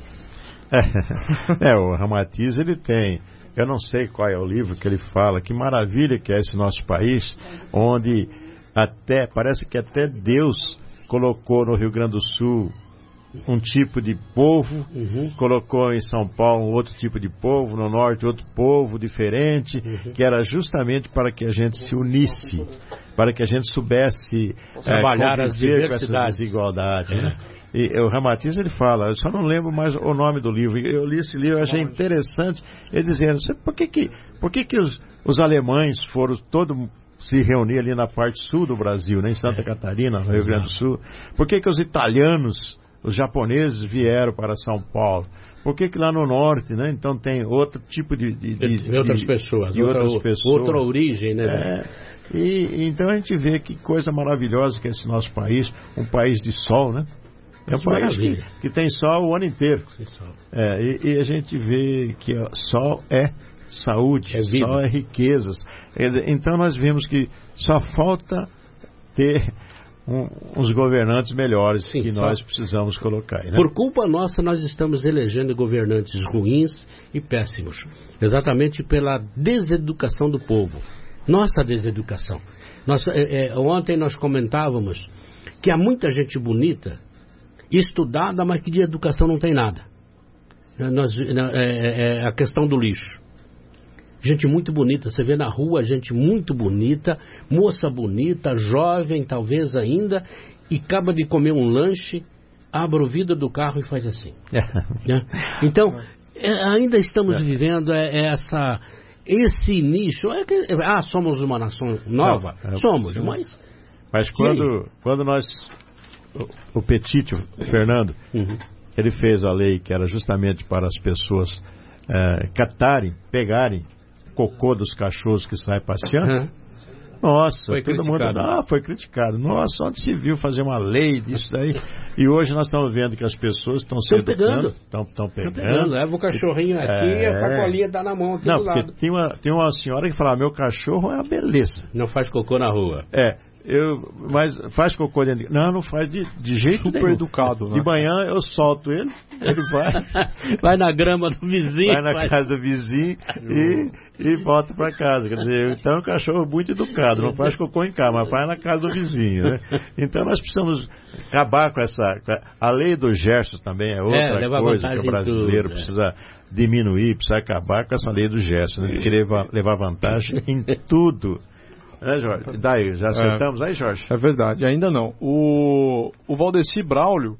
O Ramatiz, ele tem, eu não sei qual é o livro que ele fala, que maravilha que é esse nosso país, onde parece que até Deus colocou no Rio Grande do Sul um tipo de povo, colocou em São Paulo um outro tipo de povo, no norte outro povo diferente, que era justamente para que a gente se unisse, para que a gente soubesse trabalhar as diversidades, com essa desigualdade, né? E o Ramatiz, ele fala, eu só não lembro mais o nome do livro, eu li esse livro, eu achei interessante, ele dizendo, por que os alemães foram se reunir ali na parte sul do Brasil, né, em Santa Catarina, no Rio Grande do Sul? Por que os italianos, os japoneses vieram para São Paulo? Por que lá no norte, né? Então tem outro tipo de outras pessoas, outra origem, né? Então a gente vê que coisa maravilhosa que é esse nosso país, um país de sol, né? É um país que tem sol o ano inteiro. E a gente vê que sol é saúde, sol é riquezas. Então nós vemos que só falta ter uns governantes melhores que nós precisamos colocar. Né? Por culpa nossa, nós estamos elegendo governantes ruins e péssimos. Exatamente pela deseducação do povo. Nossa deseducação. Ontem nós comentávamos que há muita gente bonita, estudada, mas que de educação não tem nada. A questão do lixo. Gente muito bonita, você vê na rua gente muito bonita, moça bonita, jovem talvez ainda, e acaba de comer um lanche, abre o vidro do carro e faz assim. Né? Então, ainda estamos vivendo esse nicho. Somos uma nação nova? Somos, mas... Mas quando nós... O Petit, o Fernando, ele fez a lei que era justamente para as pessoas pegarem cocô dos cachorros que saem passeando. Nossa, foi todo criticado. Mundo foi criticado. Nossa, onde se viu fazer uma lei disso daí? E hoje nós estamos vendo que as pessoas estão se educando, estão pegando. Leva o cachorrinho aqui e a sacolinha está na mão aqui do lado. Tem uma senhora que fala, meu cachorro é uma beleza. Não faz cocô na rua. Mas faz cocô dentro de... Não faz de jeito super nenhum. Educado, né? De manhã eu solto ele vai na grama do vizinho. Vai na casa do vizinho e volta para casa. Quer dizer, então é um cachorro muito educado, não faz cocô em casa, mas faz na casa do vizinho, né? Então nós precisamos acabar com a lei dos gestos também é outra coisa que o brasileiro precisa diminuir, precisa acabar com essa lei dos gestos, né? De querer levar vantagem em tudo. Jorge? Daí, já acertamos aí, Jorge? É verdade, ainda não. O Valdeci Braulio,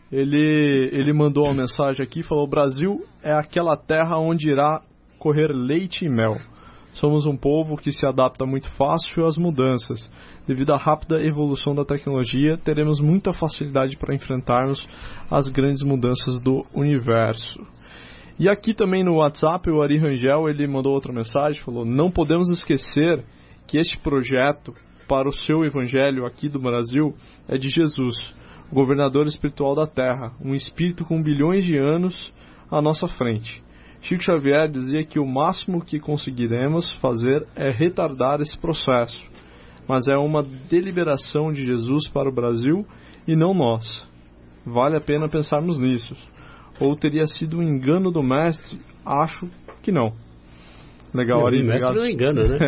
ele mandou uma mensagem aqui, falou: o Brasil é aquela terra onde irá correr leite e mel. Somos um povo que se adapta muito fácil às mudanças. Devido à rápida evolução da tecnologia, teremos muita facilidade para enfrentarmos as grandes mudanças do universo. E aqui também no WhatsApp, o Ari Rangel, ele mandou outra mensagem, falou: não podemos esquecer que este projeto para o seu evangelho aqui do Brasil é de Jesus, o governador espiritual da terra, um espírito com bilhões de anos à nossa frente. Chico Xavier dizia que o máximo que conseguiremos fazer é retardar esse processo, mas é uma deliberação de Jesus para o Brasil e não nós. Vale a pena pensarmos nisso. Ou teria sido um engano do mestre? Acho que não. Legal, Ari. O mestre não engana, né?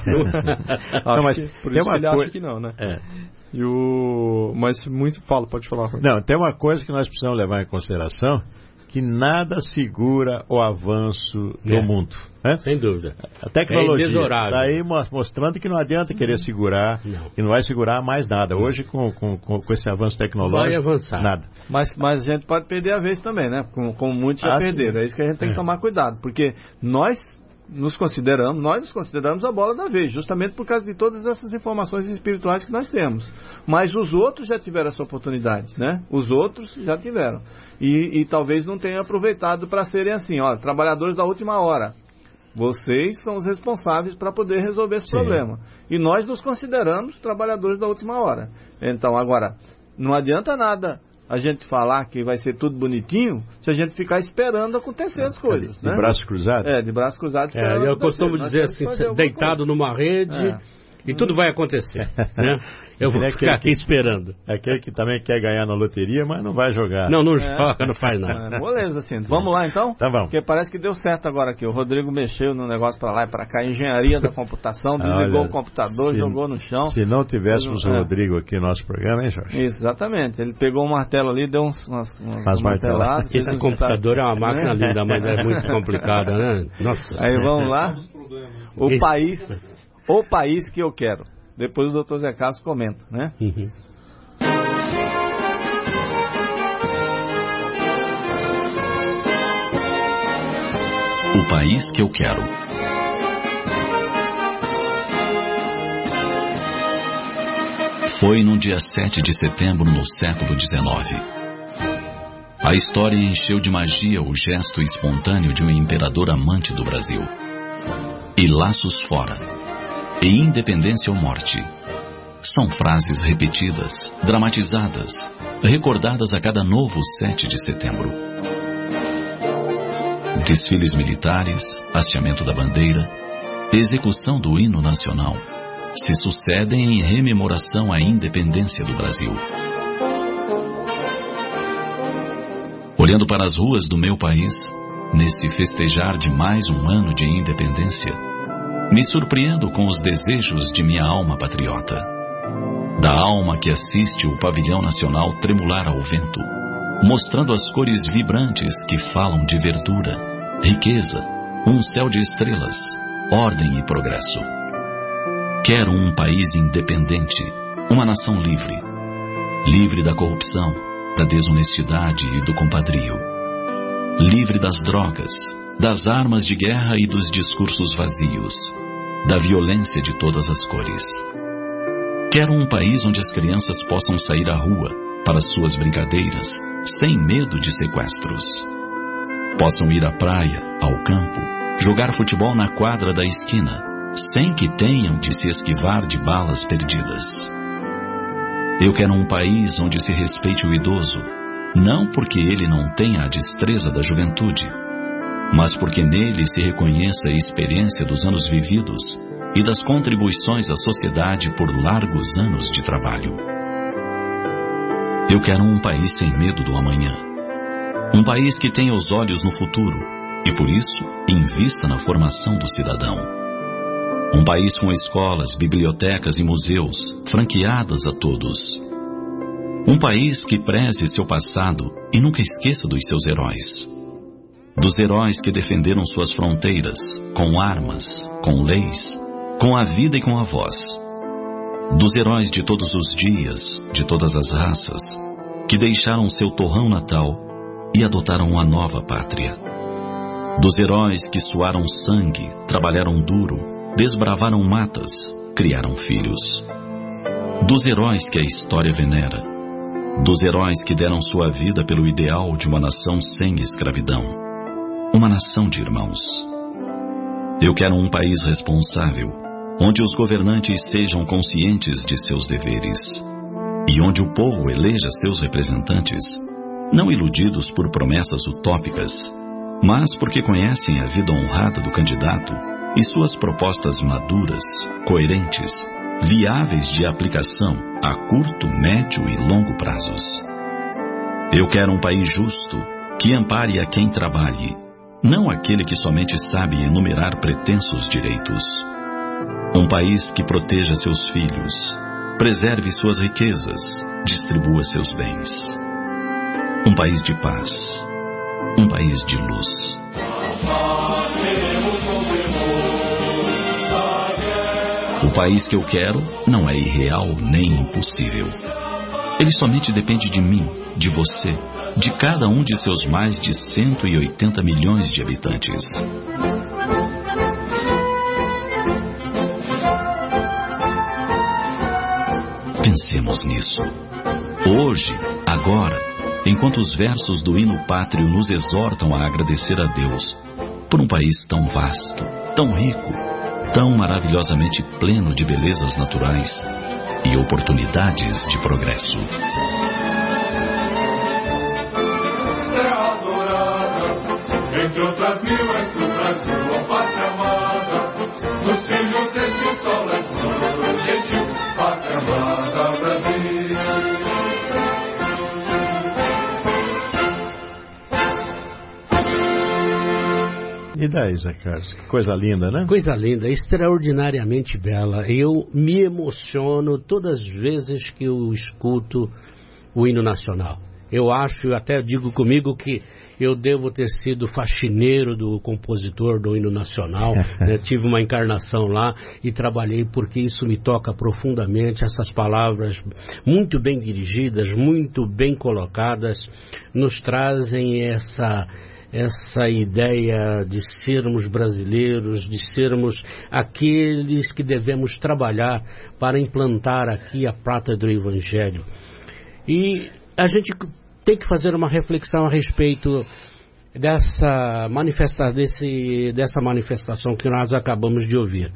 Por isso que ele acha que não, né? Mas muito... pode falar. Não, tem uma coisa que nós precisamos levar em consideração, que nada segura o avanço do mundo. Né? Sem dúvida. A tecnologia está aí mostrando que não adianta querer segurar, que não vai segurar mais nada. Hoje, com esse avanço tecnológico, vai avançar. Nada. Mas a gente pode perder a vez também, né? Como muitos já perderam. Sim. É isso que a gente tem que tomar cuidado, porque nós nos consideramos a bola da vez, justamente por causa de todas essas informações espirituais que nós temos. Mas os outros já tiveram essa oportunidade, né? Os outros já tiveram. E talvez não tenham aproveitado para serem assim, trabalhadores da última hora. Vocês são os responsáveis para poder resolver esse problema. E nós nos consideramos trabalhadores da última hora. Então, agora, não adianta nada a gente falar que vai ser tudo bonitinho se a gente ficar esperando acontecer as coisas. De braço cruzado? De braço cruzado. Eu costumo dizer assim, deitado numa rede E tudo vai acontecer, né? Eu vou ficar aqui esperando. É aquele que também quer ganhar na loteria, mas não vai jogar. Não joga, não faz nada. Beleza, assim. Vamos lá, então? Tá bom. Porque parece que deu certo agora aqui. O Rodrigo mexeu no negócio pra lá e pra cá. Engenharia da computação, desligou o computador, jogou no chão. Se não tivéssemos o Rodrigo aqui no nosso programa, hein, Jorge? Isso, exatamente. Ele pegou um martelo ali, deu umas marteladas. Esse computador é uma máquina linda, mas é muito complicada, né? Nossa. Aí vamos lá. O país que eu quero. Depois o Dr. Zé Carlos comenta, né? Uhum. O país que eu quero. Foi no dia 7 de setembro no século XIX. A história encheu de magia o gesto espontâneo de um imperador amante do Brasil. E laços fora, e independência ou morte. São frases repetidas, dramatizadas, recordadas a cada novo 7 de setembro. Desfiles militares, hasteamento da bandeira, execução do hino nacional se sucedem em rememoração à independência do Brasil. Olhando para as ruas do meu país, nesse festejar de mais um ano de independência, me surpreendo com os desejos de minha alma patriota. Da alma que assiste o pavilhão nacional tremular ao vento, mostrando as cores vibrantes que falam de verdura, riqueza, um céu de estrelas, ordem e progresso. Quero um país independente, uma nação livre. Livre da corrupção, da desonestidade e do compadrio. Livre das drogas, das armas de guerra e dos discursos vazios, da violência de todas as cores. Quero um país onde as crianças possam sair à rua para suas brincadeiras, sem medo de sequestros. Possam ir à praia, ao campo, jogar futebol na quadra da esquina, sem que tenham de se esquivar de balas perdidas. Eu quero um país onde se respeite o idoso, não porque ele não tenha a destreza da juventude, mas porque nele se reconheça a experiência dos anos vividos e das contribuições à sociedade por largos anos de trabalho. Eu quero um país sem medo do amanhã. Um país que tenha os olhos no futuro e, por isso, invista na formação do cidadão. Um país com escolas, bibliotecas e museus franqueadas a todos. Um país que preze seu passado e nunca esqueça dos seus heróis. Dos heróis que defenderam suas fronteiras, com armas, com leis, com a vida e com a voz. Dos heróis de todos os dias, de todas as raças, que deixaram seu torrão natal e adotaram uma nova pátria. Dos heróis que suaram sangue, trabalharam duro, desbravaram matas, criaram filhos. Dos heróis que a história venera. Dos heróis que deram sua vida pelo ideal de uma nação sem escravidão. Uma nação de irmãos. Eu quero um país responsável, onde os governantes sejam conscientes de seus deveres e onde o povo eleja seus representantes, não iludidos por promessas utópicas, mas porque conhecem a vida honrada do candidato e suas propostas maduras, coerentes, viáveis de aplicação a curto, médio e longo prazos. Eu quero um país justo, que ampare a quem trabalhe, não aquele que somente sabe enumerar pretensos direitos. Um país que proteja seus filhos, preserve suas riquezas, distribua seus bens. Um país de paz, um país de luz. O país que eu quero não é irreal nem impossível. Ele somente depende de mim, de você, de cada um de seus mais de 180 milhões de habitantes. Pensemos nisso. Hoje, agora, enquanto os versos do hino pátrio nos exortam a agradecer a Deus por um país tão vasto, tão rico, tão maravilhosamente pleno de belezas naturais e oportunidades de progresso. Terra adorada, entre outras mil és do Brasil, ó pátria amada, nos filhos deste sol és mãe. E daí, Zé Carlos? Que coisa linda, né? Coisa linda, extraordinariamente bela. Eu me emociono todas as vezes que eu escuto o hino nacional. Eu acho, eu até digo comigo que eu devo ter sido faxineiro do compositor do hino nacional, né? Tive uma encarnação lá e trabalhei porque isso me toca profundamente. Essas palavras muito bem dirigidas, muito bem colocadas, nos trazem essa ideia de sermos brasileiros, de sermos aqueles que devemos trabalhar para implantar aqui a pátria do Evangelho. E a gente tem que fazer uma reflexão a respeito dessa manifestação que nós acabamos de ouvir.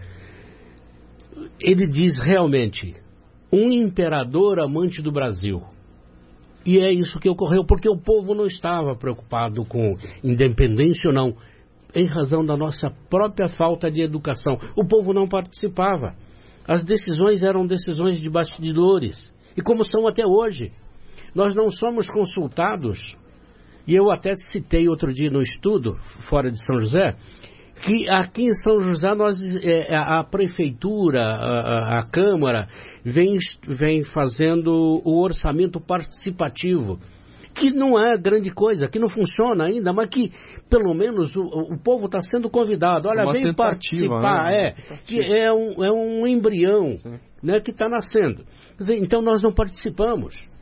Ele diz realmente, um imperador amante do Brasil. E é isso que ocorreu, porque o povo não estava preocupado com independência ou não, em razão da nossa própria falta de educação. O povo não participava. As decisões eram decisões de bastidores, e como são até hoje. Nós não somos consultados, e eu até citei outro dia no estudo, fora de São José, que aqui em São José a prefeitura, a Câmara, vem fazendo o orçamento participativo, que não é grande coisa, que não funciona ainda, mas que pelo menos o povo está sendo convidado. Olha, vem participar, que é um embrião, né, que está nascendo. Quer dizer, então nós não participamos.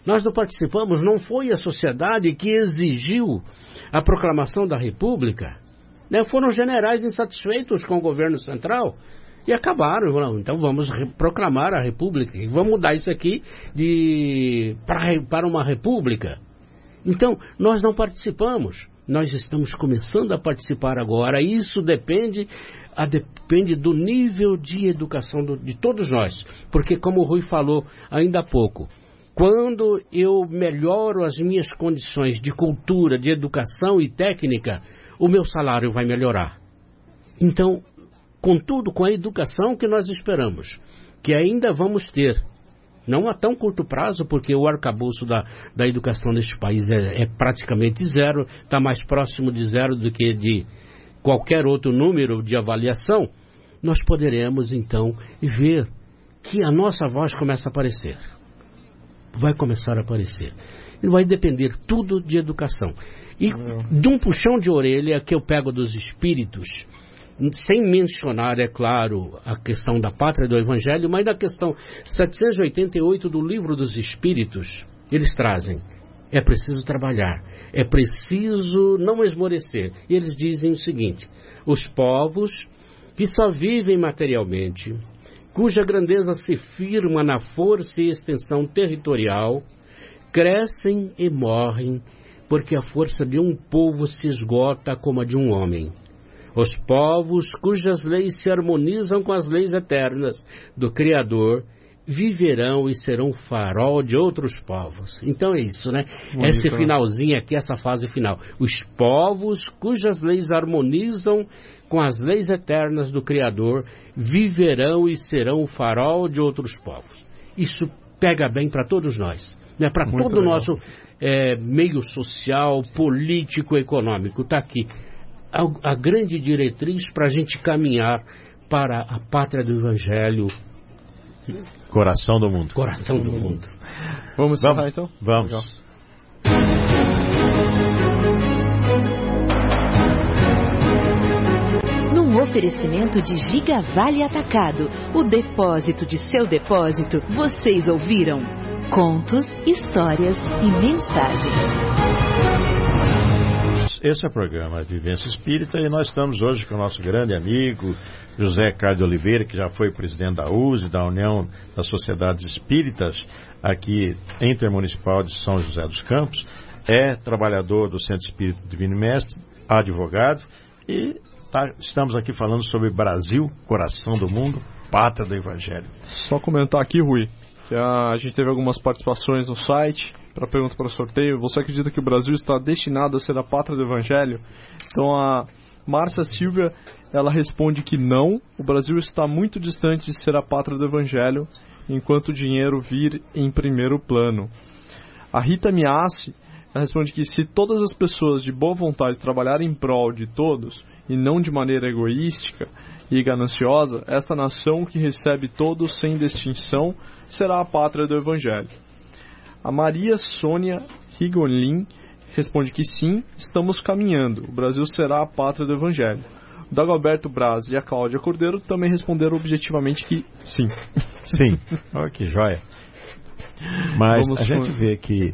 Não foi a sociedade que exigiu a proclamação da República, né? Foram generais insatisfeitos com o governo central e acabaram. Então vamos proclamar a República e vamos mudar isso aqui para uma República. Então nós não participamos, nós estamos começando a participar agora. Isso depende do nível de educação de todos nós, porque como o Rui falou ainda há pouco, quando eu melhoro as minhas condições de cultura, de educação e técnica, o meu salário vai melhorar. Então, contudo, com a educação que nós esperamos, que ainda vamos ter, não a tão curto prazo, porque o arcabouço da educação neste país é praticamente zero, está mais próximo de zero do que de qualquer outro número de avaliação, nós poderemos, então, ver que a nossa voz começa a aparecer. Vai começar a aparecer. E vai depender tudo de educação. E de um puxão de orelha que eu pego dos espíritos, sem mencionar, é claro, a questão da pátria do Evangelho, mas da questão 788 do Livro dos Espíritos, eles trazem, é preciso trabalhar, é preciso não esmorecer. E eles dizem o seguinte, os povos que só vivem materialmente, cuja grandeza se firma na força e extensão territorial, crescem e morrem, porque a força de um povo se esgota como a de um homem. Os povos cujas leis se harmonizam com as leis eternas do Criador, viverão e serão farol de outros povos. Então é isso, né? Bonito, esse finalzinho aqui, essa fase final. Os povos cujas leis harmonizam com as leis eternas do Criador, viverão e serão o farol de outros povos. Isso pega bem para todos nós, né? Para todo o nosso meio social, político, econômico. Está aqui a grande diretriz para a gente caminhar para a pátria do Evangelho. Coração do mundo. Coração do mundo. Vamos encerrar então? Vamos. Legal. Num oferecimento de Giga Vale Atacado, o depósito de seu depósito, vocês ouviram contos, histórias e mensagens. Esse é o programa Vivência Espírita e nós estamos hoje com o nosso grande amigo José Carlos de Oliveira, que já foi presidente da USE, da União das Sociedades Espíritas, aqui Intermunicipal de São José dos Campos, é trabalhador do Centro Espírita Divino Mestre, advogado, e estamos aqui falando sobre Brasil, coração do mundo, pátria do Evangelho. Só comentar aqui, Rui, que a gente teve algumas participações no site para pergunta para o sorteio. Você acredita que o Brasil está destinado a ser a pátria do Evangelho? Então a Márcia Silvia, ela responde que não, o Brasil está muito distante de ser a pátria do Evangelho, enquanto o dinheiro vir em primeiro plano. A Rita Miassi, ela responde que se todas as pessoas de boa vontade trabalharem em prol de todos, e não de maneira egoística e gananciosa, esta nação que recebe todos sem distinção será a pátria do Evangelho. A Maria Sônia Rigolin responde que sim, estamos caminhando, o Brasil será a pátria do Evangelho. O Dagoberto Braz e a Cláudia Cordeiro também responderam objetivamente que sim. Sim, olha que joia. Mas a gente vê que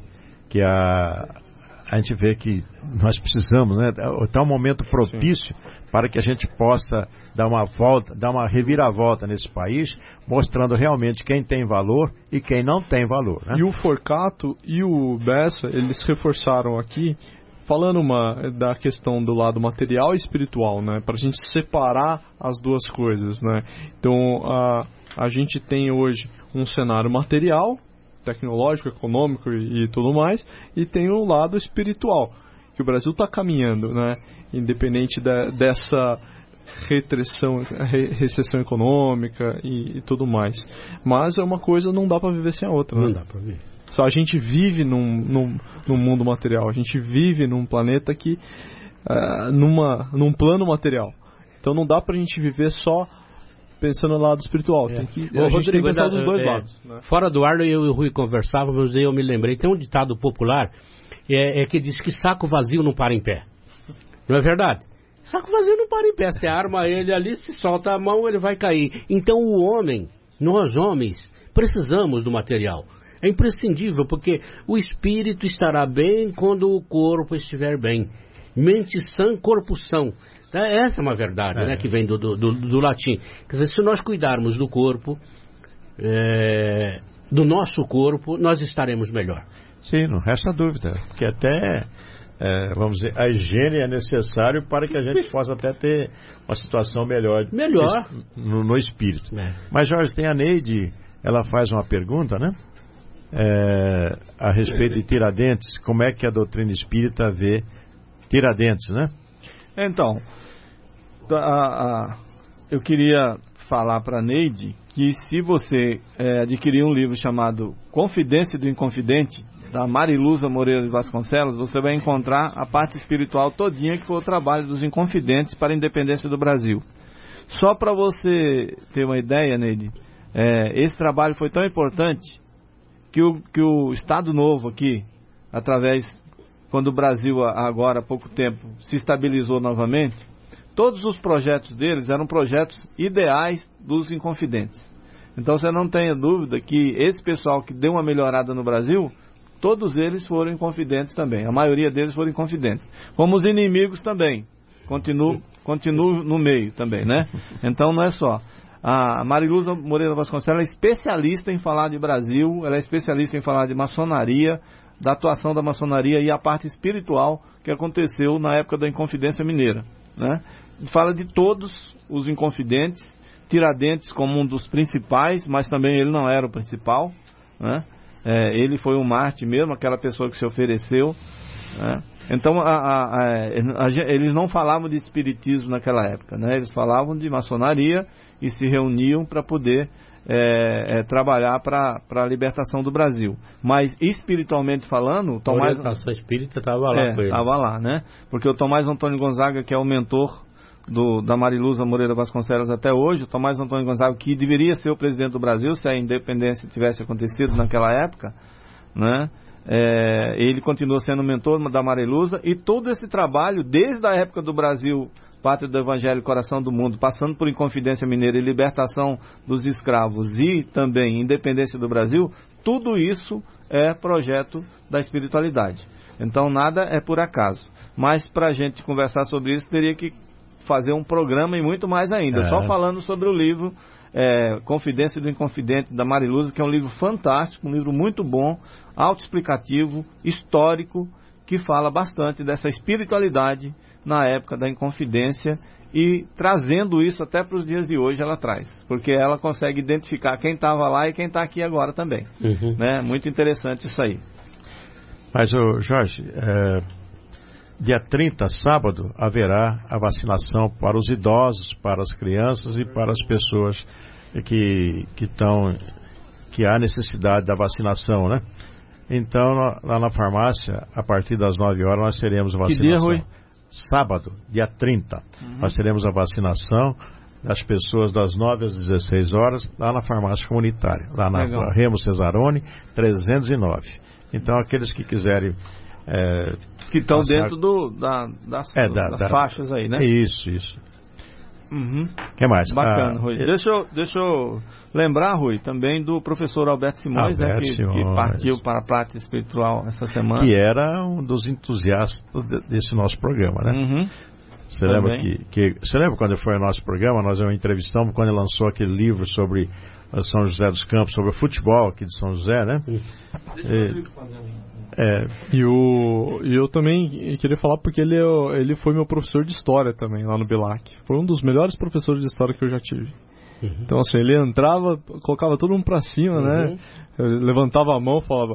nós precisamos, né? Está um momento propício para que a gente possa dar uma reviravolta nesse país, mostrando realmente quem tem valor e quem não tem valor, né? E o Forcato e o Bessa, eles reforçaram aqui, falando da questão do lado material e espiritual, né? Para a gente separar as duas coisas, né? Então, a gente tem hoje um cenário material, tecnológico, econômico e tudo mais, e tem o lado espiritual, que o Brasil está caminhando, né? Independente dessa recessão econômica e tudo mais. Mas é uma coisa, não dá para viver sem a outra, né? Não dá para viver. Só a gente vive num mundo material, a gente vive num planeta que num plano material. Então não dá pra gente viver só pensando no lado espiritual. Tem que pensar dos dois lados. Né? Fora do ar, eu e o Rui conversávamos e eu me lembrei. Tem um ditado popular que diz que saco vazio não para em pé. Não é verdade? Saco vazio não para em pé. Você arma ele ali, se solta a mão, ele vai cair. Então nós homens, precisamos do material. É imprescindível, porque o espírito estará bem quando o corpo estiver bem. Mente sã, corpo são. Essa é uma verdade, né, que vem do latim. Quer dizer, se nós cuidarmos do corpo, do nosso corpo, nós estaremos melhor. Sim, não resta dúvida. Porque até, vamos dizer, a higiene é necessário para que a gente possa até ter uma situação melhor no espírito. Mas, Jorge, tem a Neide, ela faz uma pergunta, né? A respeito de Tiradentes, como é que a doutrina espírita vê Tiradentes, né? Então, eu queria falar para a Neide que se você adquirir um livro chamado Confidência do Inconfidente, da Mariluza Moreira de Vasconcelos, você vai encontrar a parte espiritual todinha, que foi o trabalho dos inconfidentes para a independência do Brasil. Só para você ter uma ideia, Neide, esse trabalho foi tão importante que o Estado Novo aqui, quando o Brasil agora há pouco tempo se estabilizou novamente, todos os projetos deles eram projetos ideais dos inconfidentes. Então você não tenha dúvida que esse pessoal que deu uma melhorada no Brasil, todos eles foram inconfidentes também. A maioria deles foram inconfidentes. Como os inimigos também. Continuam no meio também, né? Então não é só. A Mariluza Moreira Vasconcelos é especialista em falar de Brasil, ela é especialista em falar de maçonaria, da atuação da maçonaria e a parte espiritual que aconteceu na época da Inconfidência Mineira, né? Fala de todos os inconfidentes, Tiradentes como um dos principais, mas também ele não era o principal, né? Ele foi um mártir mesmo, aquela pessoa que se ofereceu, né? Então eles não falavam de espiritismo naquela época, né? Eles falavam de maçonaria e se reuniam para poder trabalhar para a libertação do Brasil. Mas espiritualmente falando, a orientação espírita estava lá com eles. Estava lá, né? Porque o Tomás Antônio Gonzaga, que é o mentor da Mariluza Moreira Vasconcelos até hoje, o Tomás Antônio Gonzaga, que deveria ser o presidente do Brasil se a independência tivesse acontecido naquela época, né? Ele continua sendo mentor da Mariluza, e todo esse trabalho, desde a época do Brasil, Pátria do Evangelho, Coração do Mundo, passando por Inconfidência Mineira e libertação dos escravos e também independência do Brasil, tudo isso é projeto da espiritualidade. Então nada é por acaso. Mas para a gente conversar sobre isso, teria que fazer um programa e muito mais ainda. Só falando sobre o livro Confidência do Inconfidente, da Mariluza, que é um livro fantástico, um livro muito bom, autoexplicativo, histórico, que fala bastante dessa espiritualidade na época da Inconfidência, e trazendo isso até para os dias de hoje ela traz, porque ela consegue identificar quem estava lá e quem está aqui agora também. Né? Muito interessante isso aí. Mas, Jorge, dia 30, sábado, haverá a vacinação para os idosos, para as crianças e para as pessoas que há necessidade da vacinação, né? Então, lá na farmácia, a partir das 9 horas, nós teremos a vacinação. Que dia, Rui? Sábado, dia 30. Nós teremos a vacinação das pessoas das 9 às 16 horas, lá na farmácia comunitária, lá na rua Remo Cesaroni, 309. Então, aqueles que quiserem... que estão dentro das faixas aí, né? Isso. Que mais? Bacana, Rui. Deixa eu lembrar, Rui, também do professor Alberto Simões, que partiu para a prática espiritual essa semana. Que era um dos entusiastas desse nosso programa, né? Você lembra você lembra quando foi o nosso programa? Nós entrevistamos quando ele lançou aquele livro sobre São José dos Campos, sobre o futebol aqui de São José, né? E eu também queria falar porque ele foi meu professor de história também lá no Bilac. Foi um dos melhores professores de história que eu já tive. Então assim, ele entrava, colocava todo mundo pra cima, né? Levantava a mão e falava: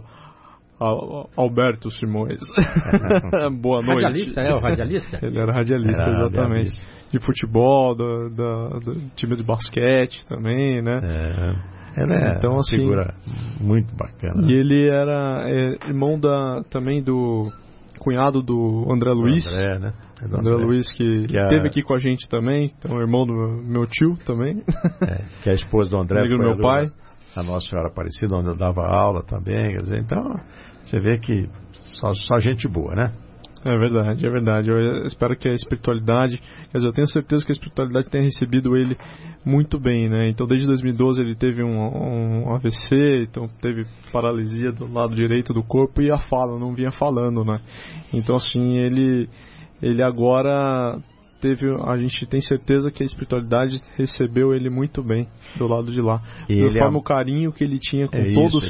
Alberto Simões. Boa noite. Radialista, o radialista? Ele era radialista, exatamente. De futebol, do time de basquete também, né? Ele é uma figura muito bacana. E ele era irmão também do cunhado do André Luiz. Né? André Luiz, que esteve aqui com a gente também. Então, irmão do meu tio também. Que é a esposa do André. Amigo do meu pai. A Nossa Senhora Aparecida, onde eu dava aula também. Quer dizer, então, você vê que só gente boa, né? É verdade. Eu espero que a espiritualidade, quer dizer, eu tenho certeza que a espiritualidade tenha recebido ele muito bem, né? Então, desde 2012 ele teve um AVC, então teve paralisia do lado direito do corpo e a fala, não vinha falando, né? Então, assim, ele agora a gente tem certeza que a espiritualidade recebeu ele muito bem do lado de lá. Conforme o carinho que ele tinha com todos os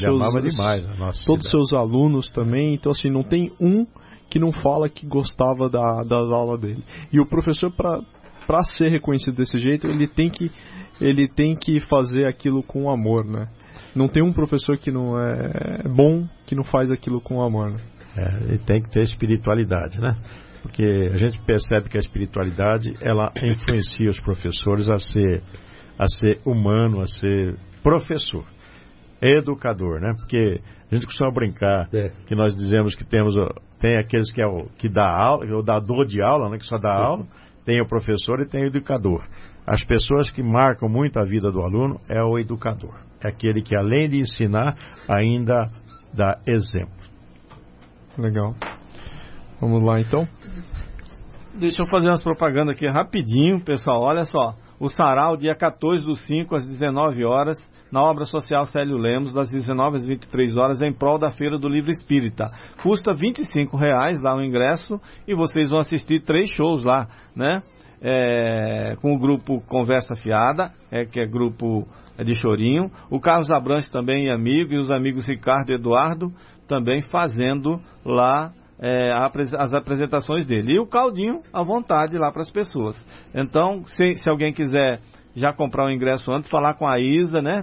seus alunos também. Então, assim, não tem que não fala que gostava das aulas dele. E o professor, para ser reconhecido desse jeito, ele tem que fazer aquilo com amor, né? Não tem um professor que não é bom que não faz aquilo com amor, né? Ele tem que ter espiritualidade, né? Porque a gente percebe que a espiritualidade, ela influencia os professores a ser humano, a ser professor, educador, né? Porque a gente costuma brincar que nós dizemos que tem aqueles que dá aula, o dador de aula, né? Que só dá aula, tem o professor e tem o educador. As pessoas que marcam muito a vida do aluno é o educador. É aquele que, além de ensinar, ainda dá exemplo. Legal. Vamos lá, então. Deixa eu fazer umas propagandas aqui rapidinho, pessoal. Olha só. O sarau, dia 14/5, às 19 horas, na Obra Social Célio Lemos, das 19 às 23 horas, em prol da Feira do Livro Espírita. Custa R$25 lá o ingresso e vocês vão assistir 3 shows lá, né? Com o grupo Conversa Fiada, que é grupo de chorinho. O Carlos Abrantes também é amigo, e os amigos Ricardo e Eduardo também fazendo lá as apresentações dele. E o caldinho à vontade lá para as pessoas. Então, se alguém quiser já comprar o ingresso antes, falar com a Isa, né?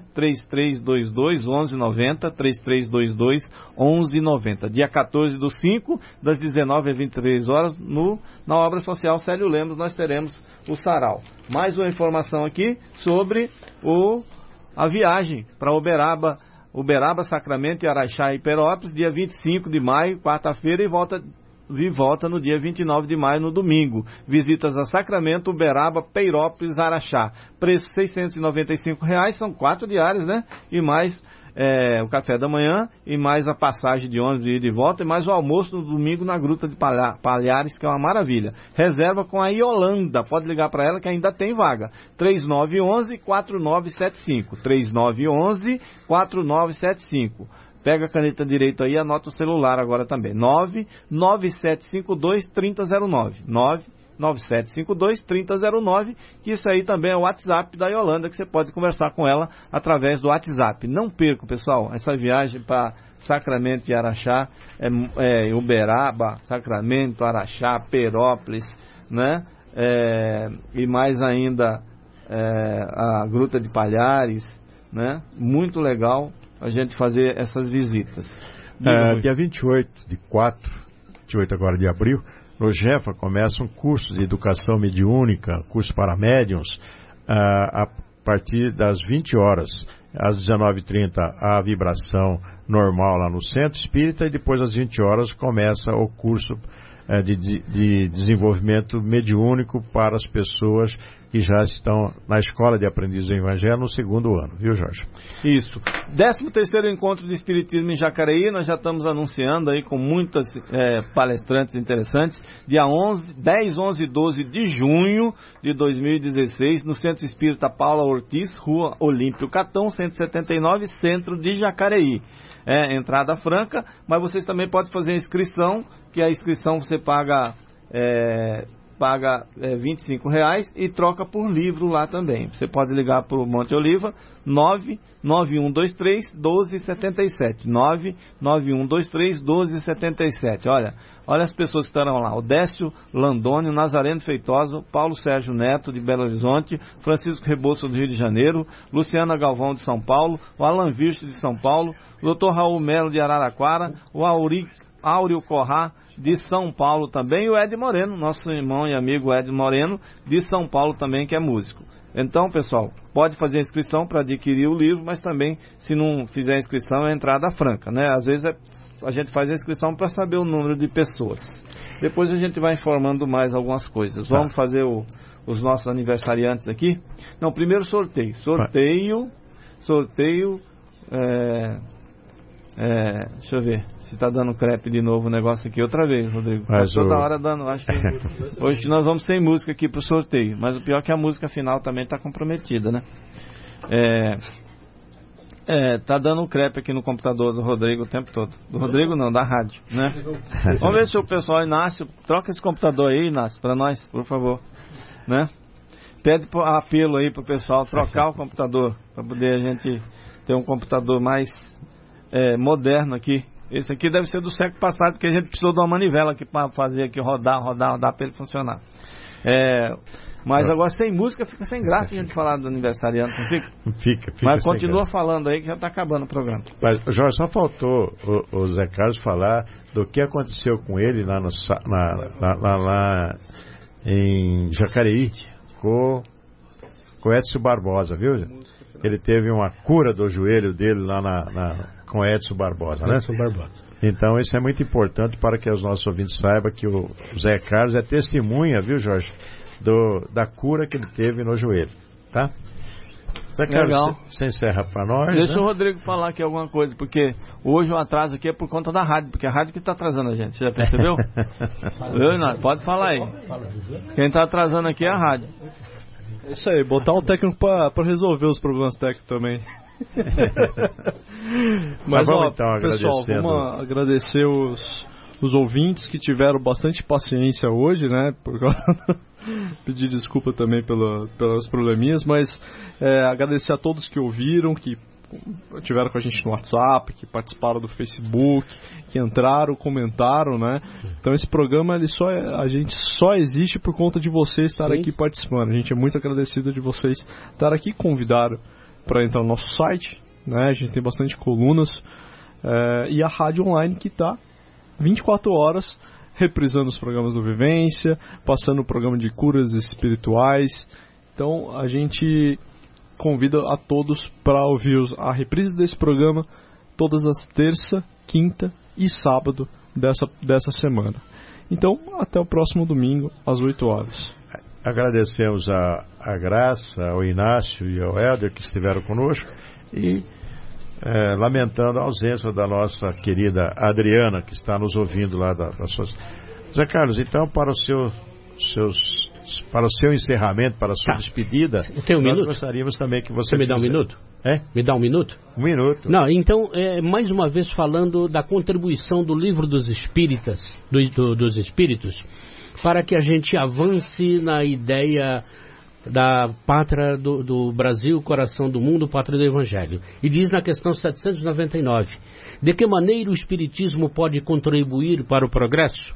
3322-1190, 3322-1190. Dia 14/5, das 19 às 23 horas, na Obra Social Célio Lemos, nós teremos o sarau. Mais uma informação aqui sobre a viagem para Uberaba, Sacramento, Araxá e Perópolis, dia 25 de maio, quarta-feira, e volta no dia 29 de maio, no domingo. Visitas a Sacramento, Uberaba, Peirópolis, Araxá. Preço R$695, são 4 diárias, né? E mais o café da manhã, e mais a passagem de ônibus de ida e volta, e mais o almoço no domingo na Gruta de Palhares, que é uma maravilha. Reserva com a Yolanda, pode ligar para ela que ainda tem vaga. 3911-4975. 3911-4975. Pega a caneta direita aí e anota o celular agora também. 99752-3009. 99752-3009, que isso aí também é o WhatsApp da Yolanda, que você pode conversar com ela através do WhatsApp. Não percam, pessoal, essa viagem para Sacramento e Araxá, Uberaba, Sacramento, Araxá, Perópolis, né? E mais ainda a Gruta de Palhares, né? Muito legal a gente fazer essas visitas. Dia 28 agora de abril, no Jefa começa um curso de educação mediúnica, curso para médiuns, a partir das 20 horas. às 19h30 a vibração normal lá no Centro Espírita, e depois às 20 horas começa o curso de desenvolvimento mediúnico para as pessoas que já estão na Escola de Aprendizes do Evangelho no 2º ano, viu, Jorge? Isso. 13º Encontro de Espiritismo em Jacareí, nós já estamos anunciando aí com muitas palestrantes interessantes, dia 10, 11 e 12 de junho de 2016, no Centro Espírita Paula Ortiz, Rua Olímpio Catão, 179, Centro de Jacareí. Entrada franca, mas vocês também podem fazer a inscrição, que a inscrição você paga R$25 e troca por livro lá também. Você pode ligar para o Monte Oliva, 99123-1277. 99123-1277. Olha as pessoas que estarão lá. O Décio Landônio, Nazareno Feitosa, Paulo Sérgio Neto, de Belo Horizonte, Francisco Rebouça, do Rio de Janeiro, Luciana Galvão, de São Paulo, o Alan Vircho, de São Paulo, o Dr. Raul Melo, de Araraquara, o Áureo Corrá, de São Paulo também, e o Ed Moreno, nosso irmão e amigo Ed Moreno, de São Paulo também, que é músico. Então, pessoal, pode fazer a inscrição para adquirir o livro, mas também, se não fizer a inscrição, é entrada franca, né? Às vezes a gente faz a inscrição para saber o número de pessoas. Depois a gente vai informando mais algumas coisas. Vamos fazer os nossos aniversariantes aqui? Não, primeiro sorteio. Deixa eu ver se tá dando crepe de novo o negócio aqui outra vez, Rodrigo. Toda hora dando, acho que hoje nós vamos sem música aqui pro sorteio, mas o pior é que a música final também tá comprometida, né? Tá dando crepe aqui no computador do Rodrigo o tempo todo. Do Rodrigo não, da rádio, né? Vamos ver se o pessoal, Inácio, troca esse computador aí, Inácio, pra nós, por favor, né? Pede apelo aí pro pessoal trocar o computador, pra poder a gente ter um computador mais moderno aqui. Esse aqui deve ser do século passado, porque a gente precisou de uma manivela aqui para fazer aqui rodar para ele funcionar. Mas agora sem música fica sem graça a gente falar do aniversariante, não fica? Fica. Mas continua falando aí que já está acabando o programa. Mas, Jorge, só faltou o Zé Carlos falar do que aconteceu com ele lá em Jacareí com Edson Barbosa, viu? Ele teve uma cura do joelho dele lá com Edson Barbosa, né? Edson Barbosa. Então isso é muito importante para que os nossos ouvintes saibam que o Zé Carlos é testemunha, viu, Jorge, da cura que ele teve no joelho, tá? Zé Carlos, você encerra para nós. Deixa o Rodrigo falar aqui alguma coisa, porque hoje o atraso aqui é por conta da rádio, porque é a rádio que está atrasando a gente, você já percebeu? Pode falar aí. Quem está atrasando aqui é a rádio. É isso aí, botar o técnico para resolver os problemas técnicos também. Mas vamos então, pessoal, vamos agradecer os ouvintes que tiveram bastante paciência hoje, né? Por causa pedir desculpa também pelos probleminhas, mas agradecer a todos que ouviram, que tiveram com a gente no WhatsApp, que participaram do Facebook, que entraram, comentaram, né? Então esse programa a gente só existe por conta de vocês estar aqui participando. A gente é muito agradecido de vocês estar aqui, convidaram para entrar no nosso site, né? A gente tem bastante colunas e a rádio online que está 24 horas reprisando os programas do Vivência, passando o programa de curas espirituais. Então a gente convida a todos para ouvir a reprise desse programa todas as terça, quinta e sábado dessa semana. Então, até o próximo domingo, às 8 horas. Agradecemos a Graça, ao Inácio e ao Éder que estiveram conosco e lamentando a ausência da nossa querida Adriana, que está nos ouvindo lá das suas... Zé Carlos, então, para o seu encerramento, para a sua despedida, nós gostaríamos também que você me dá um minuto? Me dá um minuto? Um minuto. Não, então, mais uma vez falando da contribuição do Livro dos Espíritas, dos Espíritos, para que a gente avance na ideia da pátria do Brasil, coração do mundo, pátria do Evangelho. E diz na questão 799, de que maneira o Espiritismo pode contribuir para o progresso?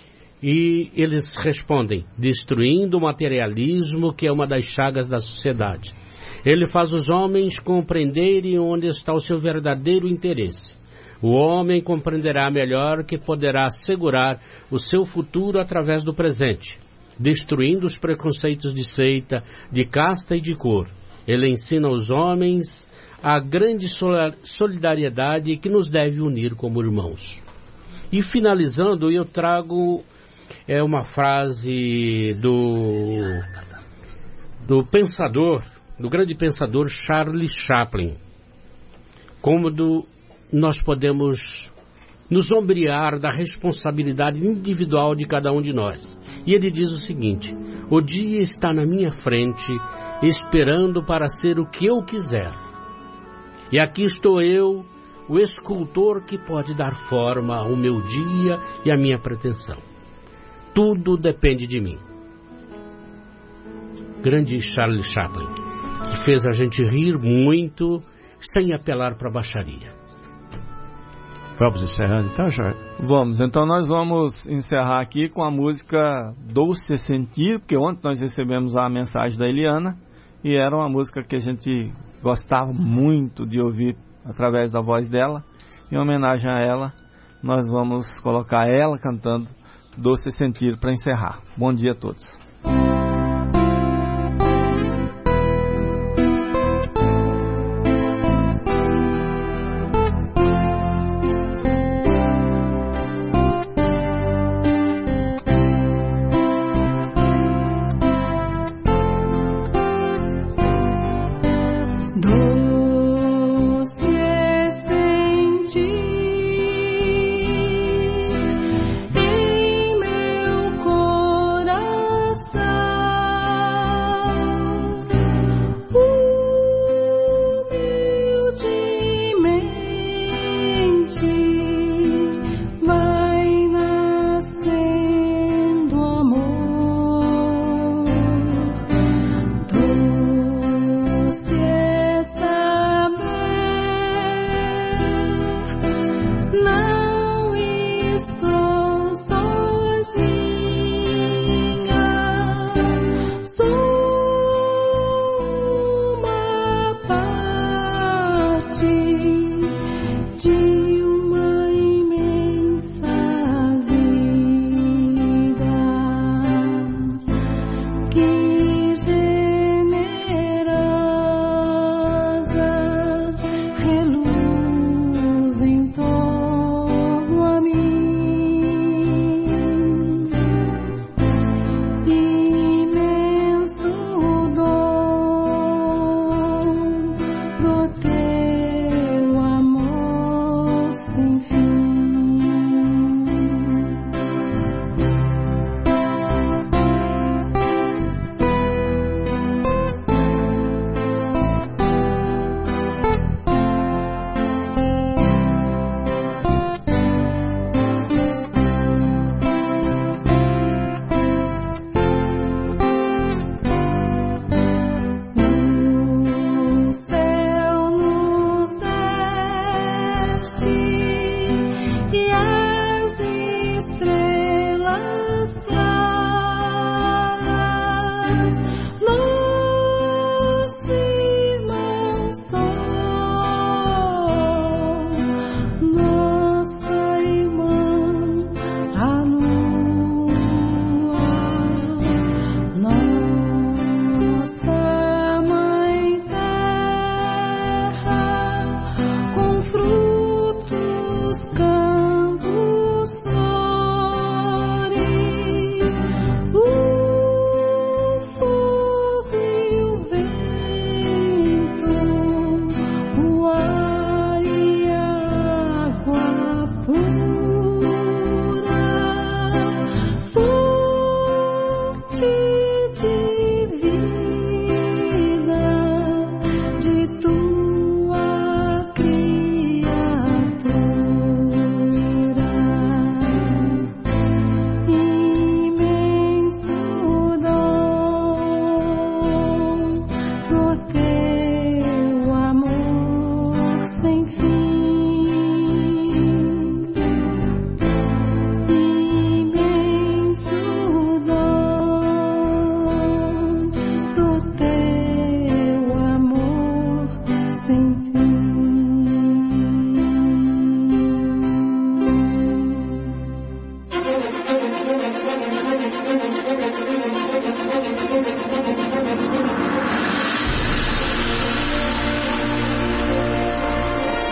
E eles respondem, destruindo o materialismo, que é uma das chagas da sociedade. Ele faz os homens compreenderem onde está o seu verdadeiro interesse. O homem compreenderá melhor que poderá assegurar o seu futuro através do presente, destruindo os preconceitos de seita, de casta e de cor. Ele ensina aos homens a grande solidariedade que nos deve unir como irmãos. E finalizando, eu trago uma frase do pensador, do grande pensador Charles Chaplin, como nós podemos nos ombrear da responsabilidade individual de cada um de nós. E ele diz o seguinte: o dia está na minha frente, esperando para ser o que eu quiser. E aqui estou eu, o escultor que pode dar forma ao meu dia e à minha pretensão. Tudo depende de mim. Grande Charles Chaplin, que fez a gente rir muito sem apelar para a baixaria. Vamos encerrando então, Jorge? Vamos, então nós vamos encerrar aqui com a música Doce Sentir, porque ontem nós recebemos a mensagem da Eliana e era uma música que a gente gostava muito de ouvir através da voz dela. Em homenagem a ela, nós vamos colocar ela cantando Doce Sentir para encerrar. Bom dia a todos. Em meu coração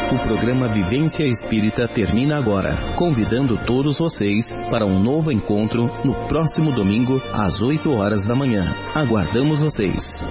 O programa Vivência Espírita termina agora, convidando todos vocês para um novo encontro no próximo domingo às 8 horas da manhã. Aguardamos vocês.